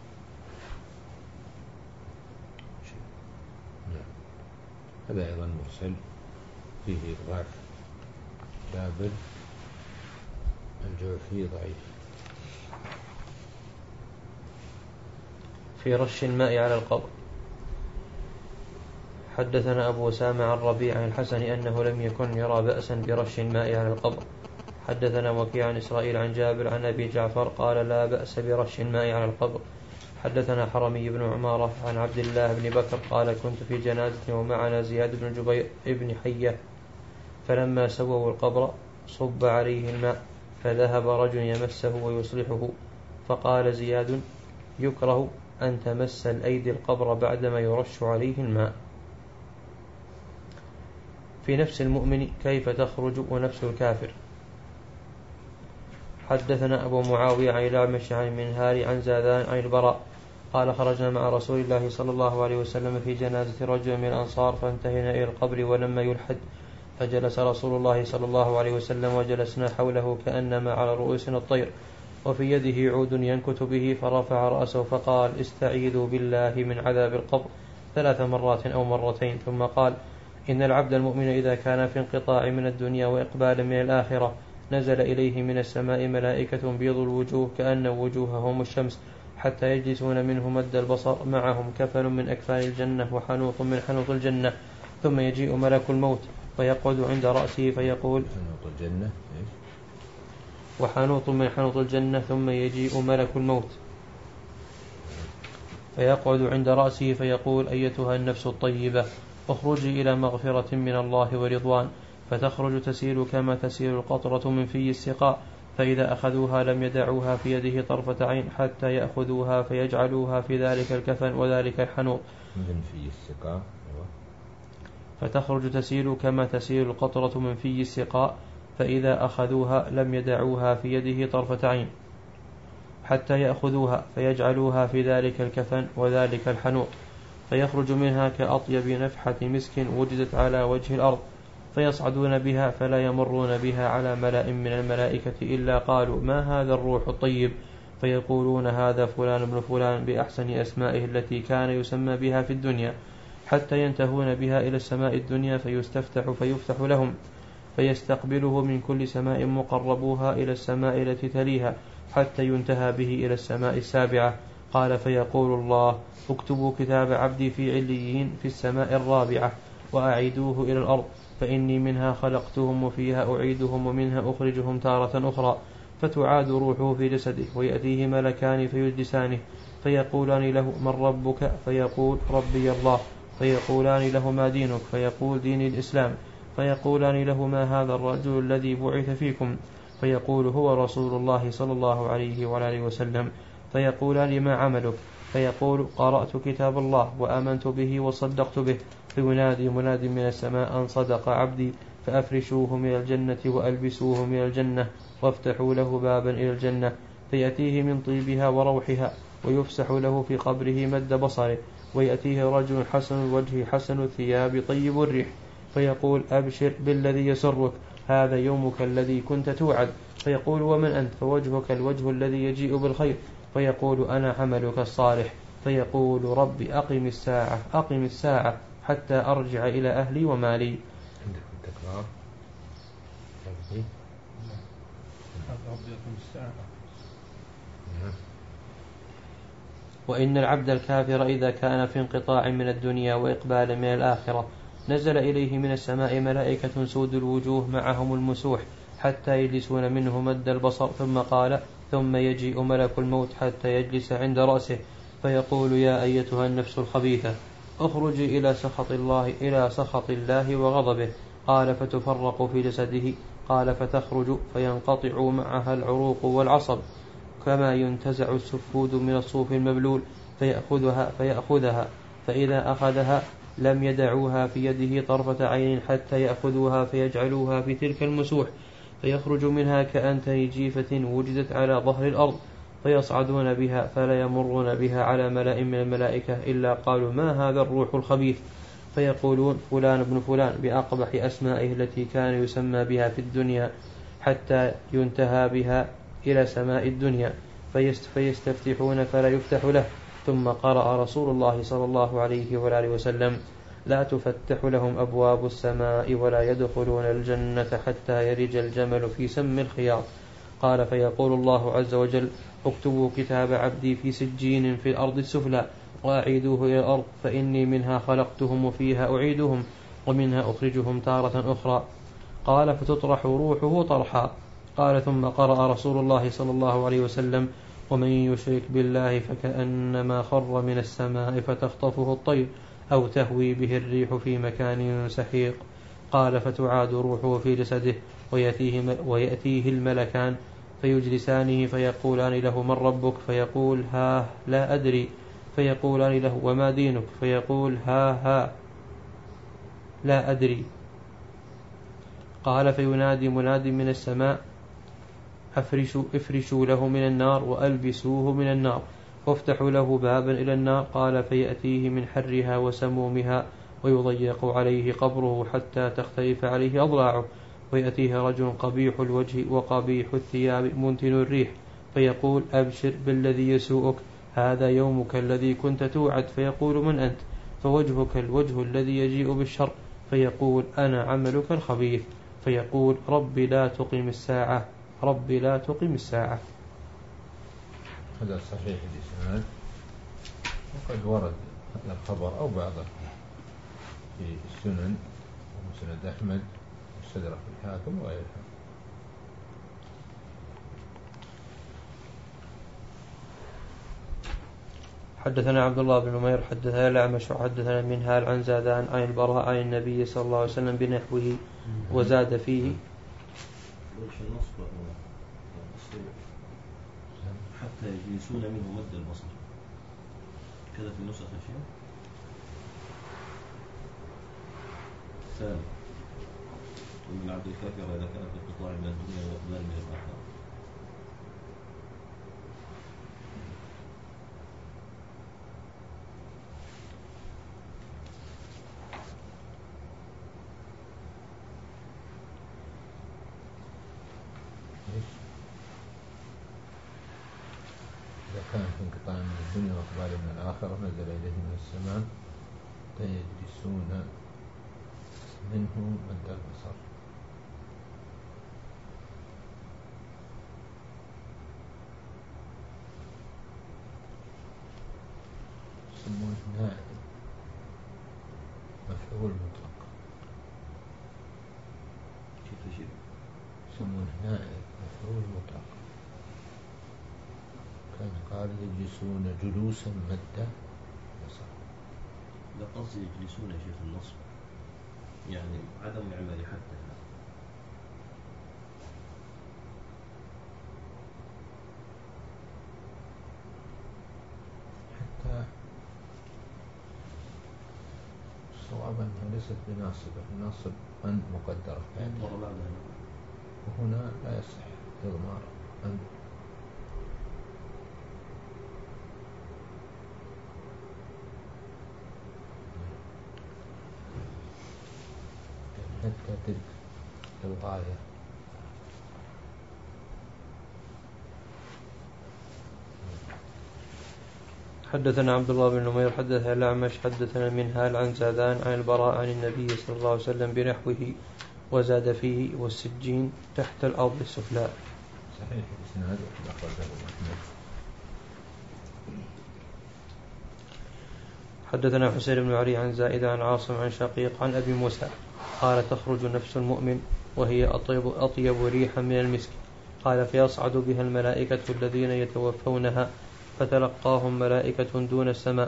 هذا أيضا مرسل فيه إضعاف جابر الجوفي ضعيف. في رش الماء على القبر. حدثنا أبو أسامة عن ربيع عن الحسن أنه لم يكن يرى بأسا برش الماء على القبر. حدثنا وكيع عن إسرائيل عن جابر عن أبي جعفر قال لا بأس برش الماء على القبر. حدثنا حرمي بن عمارة عن عبد الله بن بكر قال كنت في جنازة ومعنا زياد بن جبير ابن حية فلما سووا القبر صب عليه الماء فذهب رجل يمسه ويصلحه فقال زياد يكره أن تمس الأيدي القبر بعدما يرش عليه الماء. في نفس المؤمن كيف تخرج ونفس الكافر. حدثنا أبو معاوية عن الأعمش عن المنهار عن زادان عن البراء قال خرجنا مع رسول الله صلى الله عليه وسلم في جنازة رجل من الأنصار فانتهينا إلى القبر ولما يلحد فجلس رسول الله صلى الله عليه وسلم وجلسنا حوله كأنما على رؤوسنا الطير وفي يده عود ينكت به فرفع رأسه فقال استعيذوا بالله من عذاب القبر ثلاث مرات أو مرتين ثم قال إن العبد المؤمن إذا كان في انقطاع من الدنيا وإقبال من الآخرة نزل إليه من السماء ملائكة بيض الوجوه كأن وجوههم الشمس حتى يجلسون منه مد البصر معهم كفن من أكفان الجنة وحنوط من حنوط الجنة ثم يجيء ملك الموت فيقعد عند رأسه فيقول حنوط الجنة وحنوط من حنوط الجنة ثم يجيء ملك الموت فيقعد عند رأسه فيقول أيتها النفس الطيبة اخرجي إلى مغفرة من الله ورضوان فتخرج تسيل كما تسيل القطرة من في السقاء فإذا أخذوها لم يدعوها في يده طرفة عين حتى يأخذوها فيجعلوها في ذلك الكفن وذلك الحنوط من في السقاء فتخرج تسيل كما تسيل القطرة من في السقاء فإذا أخذوها لم يدعوها في يده طرفة عين حتى يأخذوها فيجعلوها في ذلك الكفن وذلك الحنوط فيخرج منها كأطيب نفحة مسك وجدت على وجه الأرض فيصعدون بها فلا يمرون بها على ملأ من الملائكة إلا قالوا ما هذا الروح الطيب فيقولون هذا فلان بن فلان بأحسن أسمائه التي كان يسمى بها في الدنيا حتى ينتهون بها إلى السماء الدنيا فيستفتح فيفتح لهم فيستقبله من كل سماء مقربوها إلى السماء التي تليها حتى ينتهى به إلى السماء السابعة. قال فيقول الله اكتبوا كتاب عبدي في عليين في السماء الرابعة وأعيدوه إلى الأرض فإني منها خلقتهم وفيها أعيدهم ومنها أخرجهم تارة أخرى فتعاد روحه في جسده ويأتيه ملكان فيجلسانه فيقولان له من ربك فيقول ربي الله فيقولان له ما دينك فيقول ديني الإسلام فيقولان له ما هذا الرجل الذي بعث فيكم فيقول هو رسول الله صلى الله عليه وعلى آله وسلم فيقولان ما عملك فيقول قرأت كتاب الله وآمنت به وصدقت به فينادي مناد من السماء أن صدق عبدي فأفرشوه من الجنة وألبسوه من الجنة وافتحوا له بابا إلى الجنة فيأتيه من طيبها وروحها ويفسح له في قبره مد بصره ويأتيه رجل حسن الوجه حسن الثياب طيب الريح فيقول أبشر بالذي يسرك هذا يومك الذي كنت توعد فيقول ومن أنت فوجهك الوجه الذي يجيء بالخير فيقول أنا عملك الصالح فيقول ربي أقم الساعة أقم الساعة حتى أرجع إلى أهلي ومالي. عندك التكرار وإن العبد الكافر إذا كان في انقطاع من الدنيا وإقبال من الآخرة نزل إليه من السماء ملائكة سود الوجوه معهم المسوح حتى يجلسون منه مد البصر ثم قال ثم يجيء ملك الموت حتى يجلس عند رأسه فيقول يا أيتها النفس الخبيثة اخرجي إلى سخط الله إلى سخط الله وغضبه. قال فتفرق في جسده. قال فتخرج فينقطع معها العروق والعصب كما ينتزع السفود من الصوف المبلول فيأخذها فيأخذها فإذا أخذها لم يدعوها في يده طرفة عين حتى يأخذوها فيجعلوها في تلك المسوح فيخرج منها كأنتن جيفة وجدت على ظهر الأرض فيصعدون بها فلا يمرون بها على ملأ من الملائكة إلا قالوا ما هذا الروح الخبيث فيقولون فلان ابن فلان بأقبح أسمائه التي كان يسمى بها في الدنيا حتى ينتهى بها إلى سماء الدنيا فيستفتحون فلا يفتح له. ثم قرأ رسول الله صلى الله عليه وآله وسلم: لا تفتح لهم أبواب السماء ولا يدخلون الجنة حتى يلج الجمل في سم الخياط. قال: فيقول الله عز وجل: اكتبوا كتاب عبدي في سجين في الأرض السفلى وأعيدوه إلى الأرض فإني منها خلقتهم وفيها أعيدهم ومنها أخرجهم تارة أخرى. قال: فتطرح روحه طرحا. قال: ثم قرأ رسول الله صلى الله عليه وسلم: ومن يشرك بالله فكأنما خر من السماء فتخطفه الطير أو تهوي به الريح في مكان سحيق. قال: فتعاد روحه في جسده ويأتيه, ويأتيه الملكان فيجلسانه فيقولان له: من ربك؟ فيقول: ها لا أدري. فيقولان له: وما دينك؟ فيقول: ها ها لا أدري. قال: فينادي مناد من السماء: أفرشوا, افرشوا له من النار وألبسوه من النار وافتحوا له بابا إلى النار. قال: فيأتيه من حرها وسمومها ويضيق عليه قبره حتى تختلف عليه أضلاعه. ويأتيه رجل قبيح الوجه وقبيح الثياب منتن الريح فيقول: أبشر بالذي يسوءك، هذا يومك الذي كنت توعد. فيقول: من أنت؟ فوجهك الوجه الذي يجيء بالشر. فيقول: أنا عملك الخبيث. فيقول: رب لا تقم الساعة، رب لا تقم الساعة. هذا صحيح الإسناد، وقد ورد هذا الخبر أو بعضه في السنن ومسند أحمد ومستدرك الحاكم وغيرها. حدثنا عبد الله بن نمير حدثنا الأعمش حدثنا منهال عن زادان عن البراء عن النبي صلى الله عليه وسلم بنحوه وزاد فيه. حتى يجلسون منه مد البصر كذا في النسخ شيء ثاني. ومن عبد الكافر إذا كان في قطاع من الدنيا وإقبال من الآخرة. كان في انقطاع من الدنيا وإقبال من الآخرة نزل إليه من السماء فيجلسون منه مد البصر. يسمونه نائب مفعول مطلق. كيف يجيب؟ يسمونه نائب مفعول مطلق. كان قال: يجلسون جلوسا مد بصر. لا قصدي يجلسون يا شيخ النصب، يعني عدم عمل حتى حتى الصواب أنها ليست بناصبة، الناصب أن مقدرة وهنا لا يصح إضمار أن. حتى تلك الغاية. حدثنا عبد الله بن نمير حدثنا الأعمش حدثنا منهال عن زادان عن البراء عن النبي صلى الله عليه وسلم بنحوه وزاد فيه: والسجين تحت الأرض السفلى. صحيح الإسناد أخرجه أحمد. حدثنا حسين بن علي عن زائدة عن عاصم عن شقيق عن أبي موسى قال: تخرج نفس المؤمن وهي أطيب, أطيب ريحا من المسك. قال: فيصعد بها الملائكة الذين يتوفونها فتلقاهم ملائكة دون السماء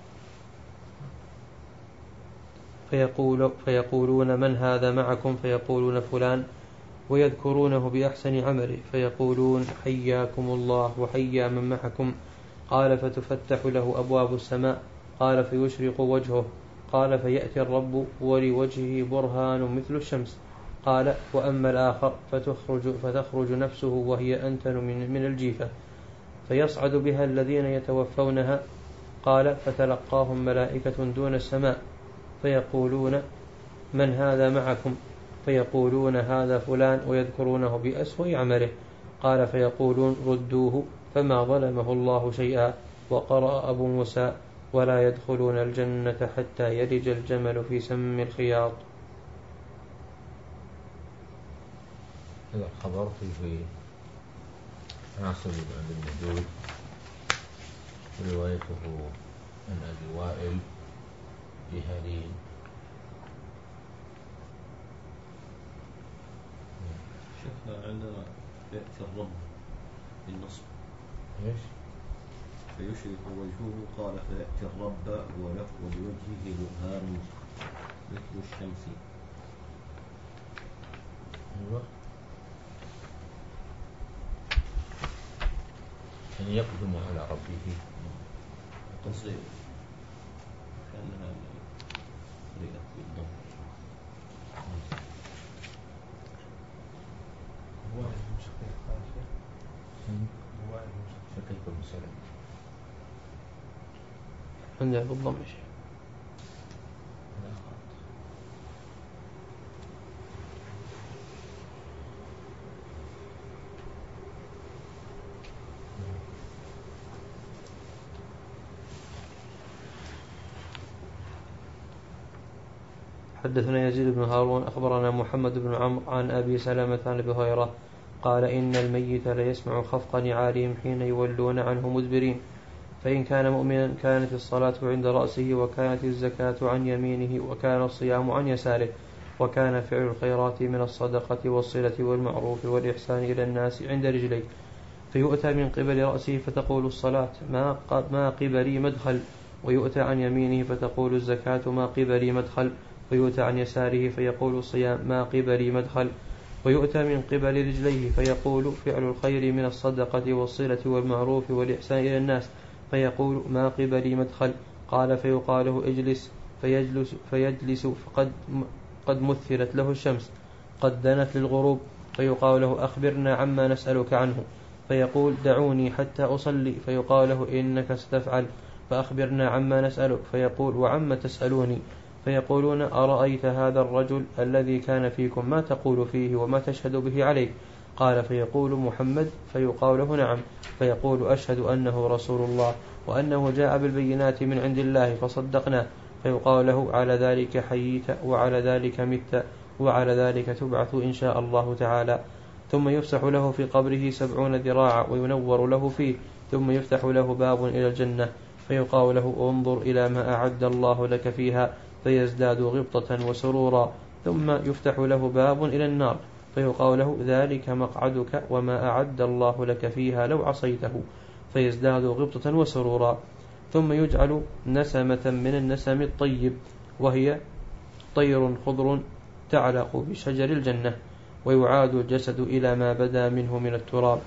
فيقول فيقولون: من هذا معكم؟ فيقولون: فلان، ويذكرونه بأحسن عمله فيقولون: حياكم الله وحيا من معكم. قال: فتفتح له أبواب السماء. قال: فيشرق وجهه. قال: فيأتي الرب ولوجهه برهان مثل الشمس. قال: وأما الآخر فتخرج, فتخرج نفسه وهي أنتن من, من الجيفة فيصعد بها الذين يتوفونها. قال: فتلقاهم ملائكة دون السماء فيقولون: من هذا معكم؟ فيقولون هذا فلان ويذكرونه بأسوأ عمله. قال فيقولون ردوه، فما ظلمه الله شيئا. وقرأ أبو موسى ولا يدخلون الجنة حتى يلج الجمل في سم الخياط. هذا الخبر في عاصم بن النجود روايته عن أبي وائل جهالين. شوف عندنا يأتي الرب بالنصب ايش؟ فيشرق وجهه، قال فيأتي الرب ولوجهه برهان مثل الشمس. ايوه، أن يقدم على ربه تصير كأنها طريقة بالضم. شكيك المسلم عندها بالضم شيء. حدثنا يزيد بن هارون أخبرنا محمد بن عمرو عن أبي سلمة عن أبي هريرة قال إن الميت ليسمع خفق نعالهم حين يولون عنه مدبرين، فإن كان مؤمنا كانت الصلاة عند رأسه، وكانت الزكاة عن يمينه، وكان الصيام عن يساره، وكان فعل الخيرات من الصدقة والصلة والمعروف والإحسان إلى الناس عند رجليه. فيؤتى من قبل رأسه فتقول الصلاة ما قبلي مدخل، ويؤتى عن يمينه فتقول الزكاة ما قبلي مدخل، ويؤتى عن يساره فيقول الصيام ما قبلي مدخل، ويؤتى من قبل رجليه فيقول فعل الخير من الصدقة والصلة والمعروف والإحسان إلى الناس، فيقول ما قبلي مدخل. قال فيقال له اجلس، فيجلس, فيجلس فقد قد مثلت له الشمس قد دنت للغروب، فيقال له أخبرنا عما نسألك عنه، فيقول دعوني حتى أصلي، فيقال له إنك ستفعل، فأخبرنا عما نسألك، فيقول وعما تسألوني، فيقولون أرأيت هذا الرجل الذي كان فيكم ما تقول فيه وما تشهد به عليه؟ قال فيقول محمد، فيقال له نعم، فيقول أشهد أنه رسول الله وأنه جاء بالبينات من عند الله فصدقناه، فيقال له على ذلك حييت وعلى ذلك مت وعلى ذلك تبعث إن شاء الله تعالى. ثم يفسح له في قبره سبعون ذراعا وينور له فيه، ثم يفتح له باب إلى الجنة، فيقال له انظر إلى ما أعد الله لك فيها، فيزداد غبطة وسرورا. ثم يفتح له باب إلى النار، فيقال له ذلك مقعدك وما أعد الله لك فيها لو عصيته، فيزداد غبطة وسرورا. ثم يجعل نسمة من النسم الطيب، وهي طير خضر تعلق بشجر الجنة، ويعاد الجسد إلى ما بدا منه من التراب.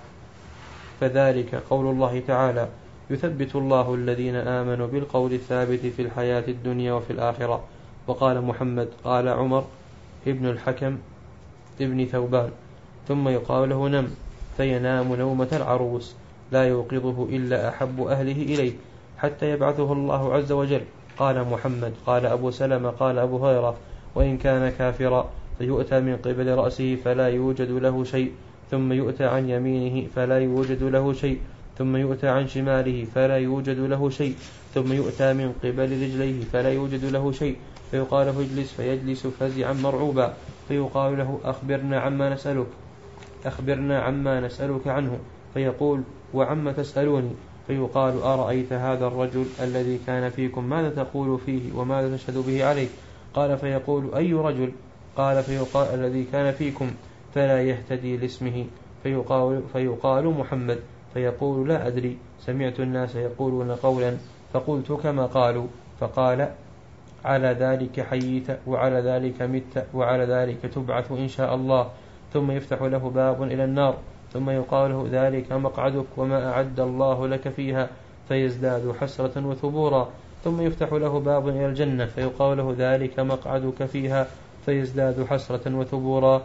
فذلك قول الله تعالى يثبت الله الذين آمنوا بالقول الثابت في الحياة الدنيا وفي الآخرة. وقال محمد قال عمر ابن الحكم ابن ثوبان. ثم يقال له نم، فينام نومة العروس لا يوقظه إلا أحب أهله إليه حتى يبعثه الله عز وجل. قال محمد قال أبو سلمة قال أبو هريرة وإن كان كافرا فيؤتى من قبل رأسه فلا يوجد له شيء، ثم يؤتى عن يمينه فلا يوجد له شيء، ثم يؤتى عن شماله فلا يوجد له شيء، ثم يؤتى من قبل رجليه فلا يوجد له شيء، فيقال له اجلس، فيجلس فزعا مرعوبا، فيقال له أخبرنا عما نسألك أخبرنا عما نسألك عنه، فيقول وعما تسألوني، فيقال أرأيت هذا الرجل الذي كان فيكم ماذا تقول فيه وماذا تشهد به عليه؟ قال فيقول أي رجل؟ قال فيقال الذي كان فيكم، فلا يهتدي لاسمه، فيقال, فيقال محمد، فيقول لا أدري، سمعت الناس يقولون قولا فقلت كما قالوا، فقال على ذلك حييت وعلى ذلك مت وعلى ذلك تبعث إن شاء الله. ثم يفتح له باب إلى النار، ثم يقال له ذلك مقعدك وما أعد الله لك فيها، فيزداد حسرة وثبورا. ثم يفتح له باب إلى الجنة، فيقال له ذلك مقعدك فيها، فيزداد حسرة وثبورا.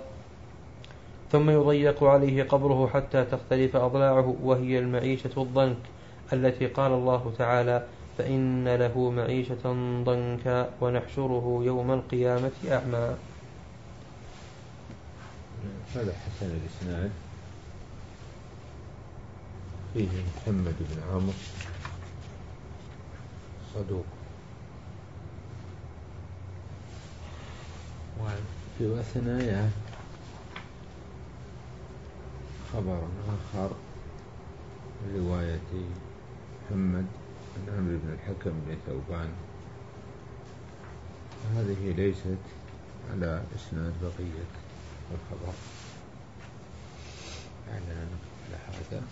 ثم يضيق عليه قبره حتى تختلف أضلاعه، وهي المعيشة الضنك التي قال الله تعالى فإن له معيشة ضنكا ونحشره يوم القيامة أعمى. هذا حسن الإسناد، فيه محمد بن عمرو صدوق، وفي أثناء خبر آخر رواية محمد بن عمرو بن الحكم بن ثوبان، هذه ليست على إسناد بقية الخبر. لعلنا نقف على هذا.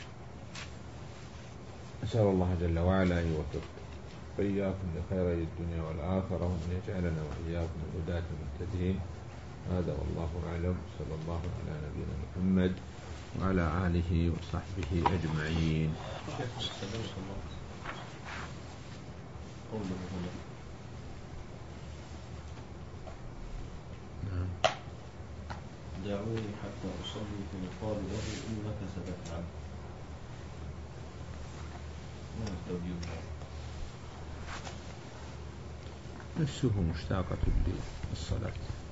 أسأل الله جل وعلا أن يوفق وإياكم لخير الدنيا والآخرة، وأن يجعلنا وإياكم هداة المهتدين. هذا والله أعلم، صلى الله على نبينا محمد وعلى آله وصحبه أجمعين. نعم. دعوني حتى أصلي، فيقال له إنك ستفعل. ما التوجيه؟ نفسه مشتاقة للصلاة.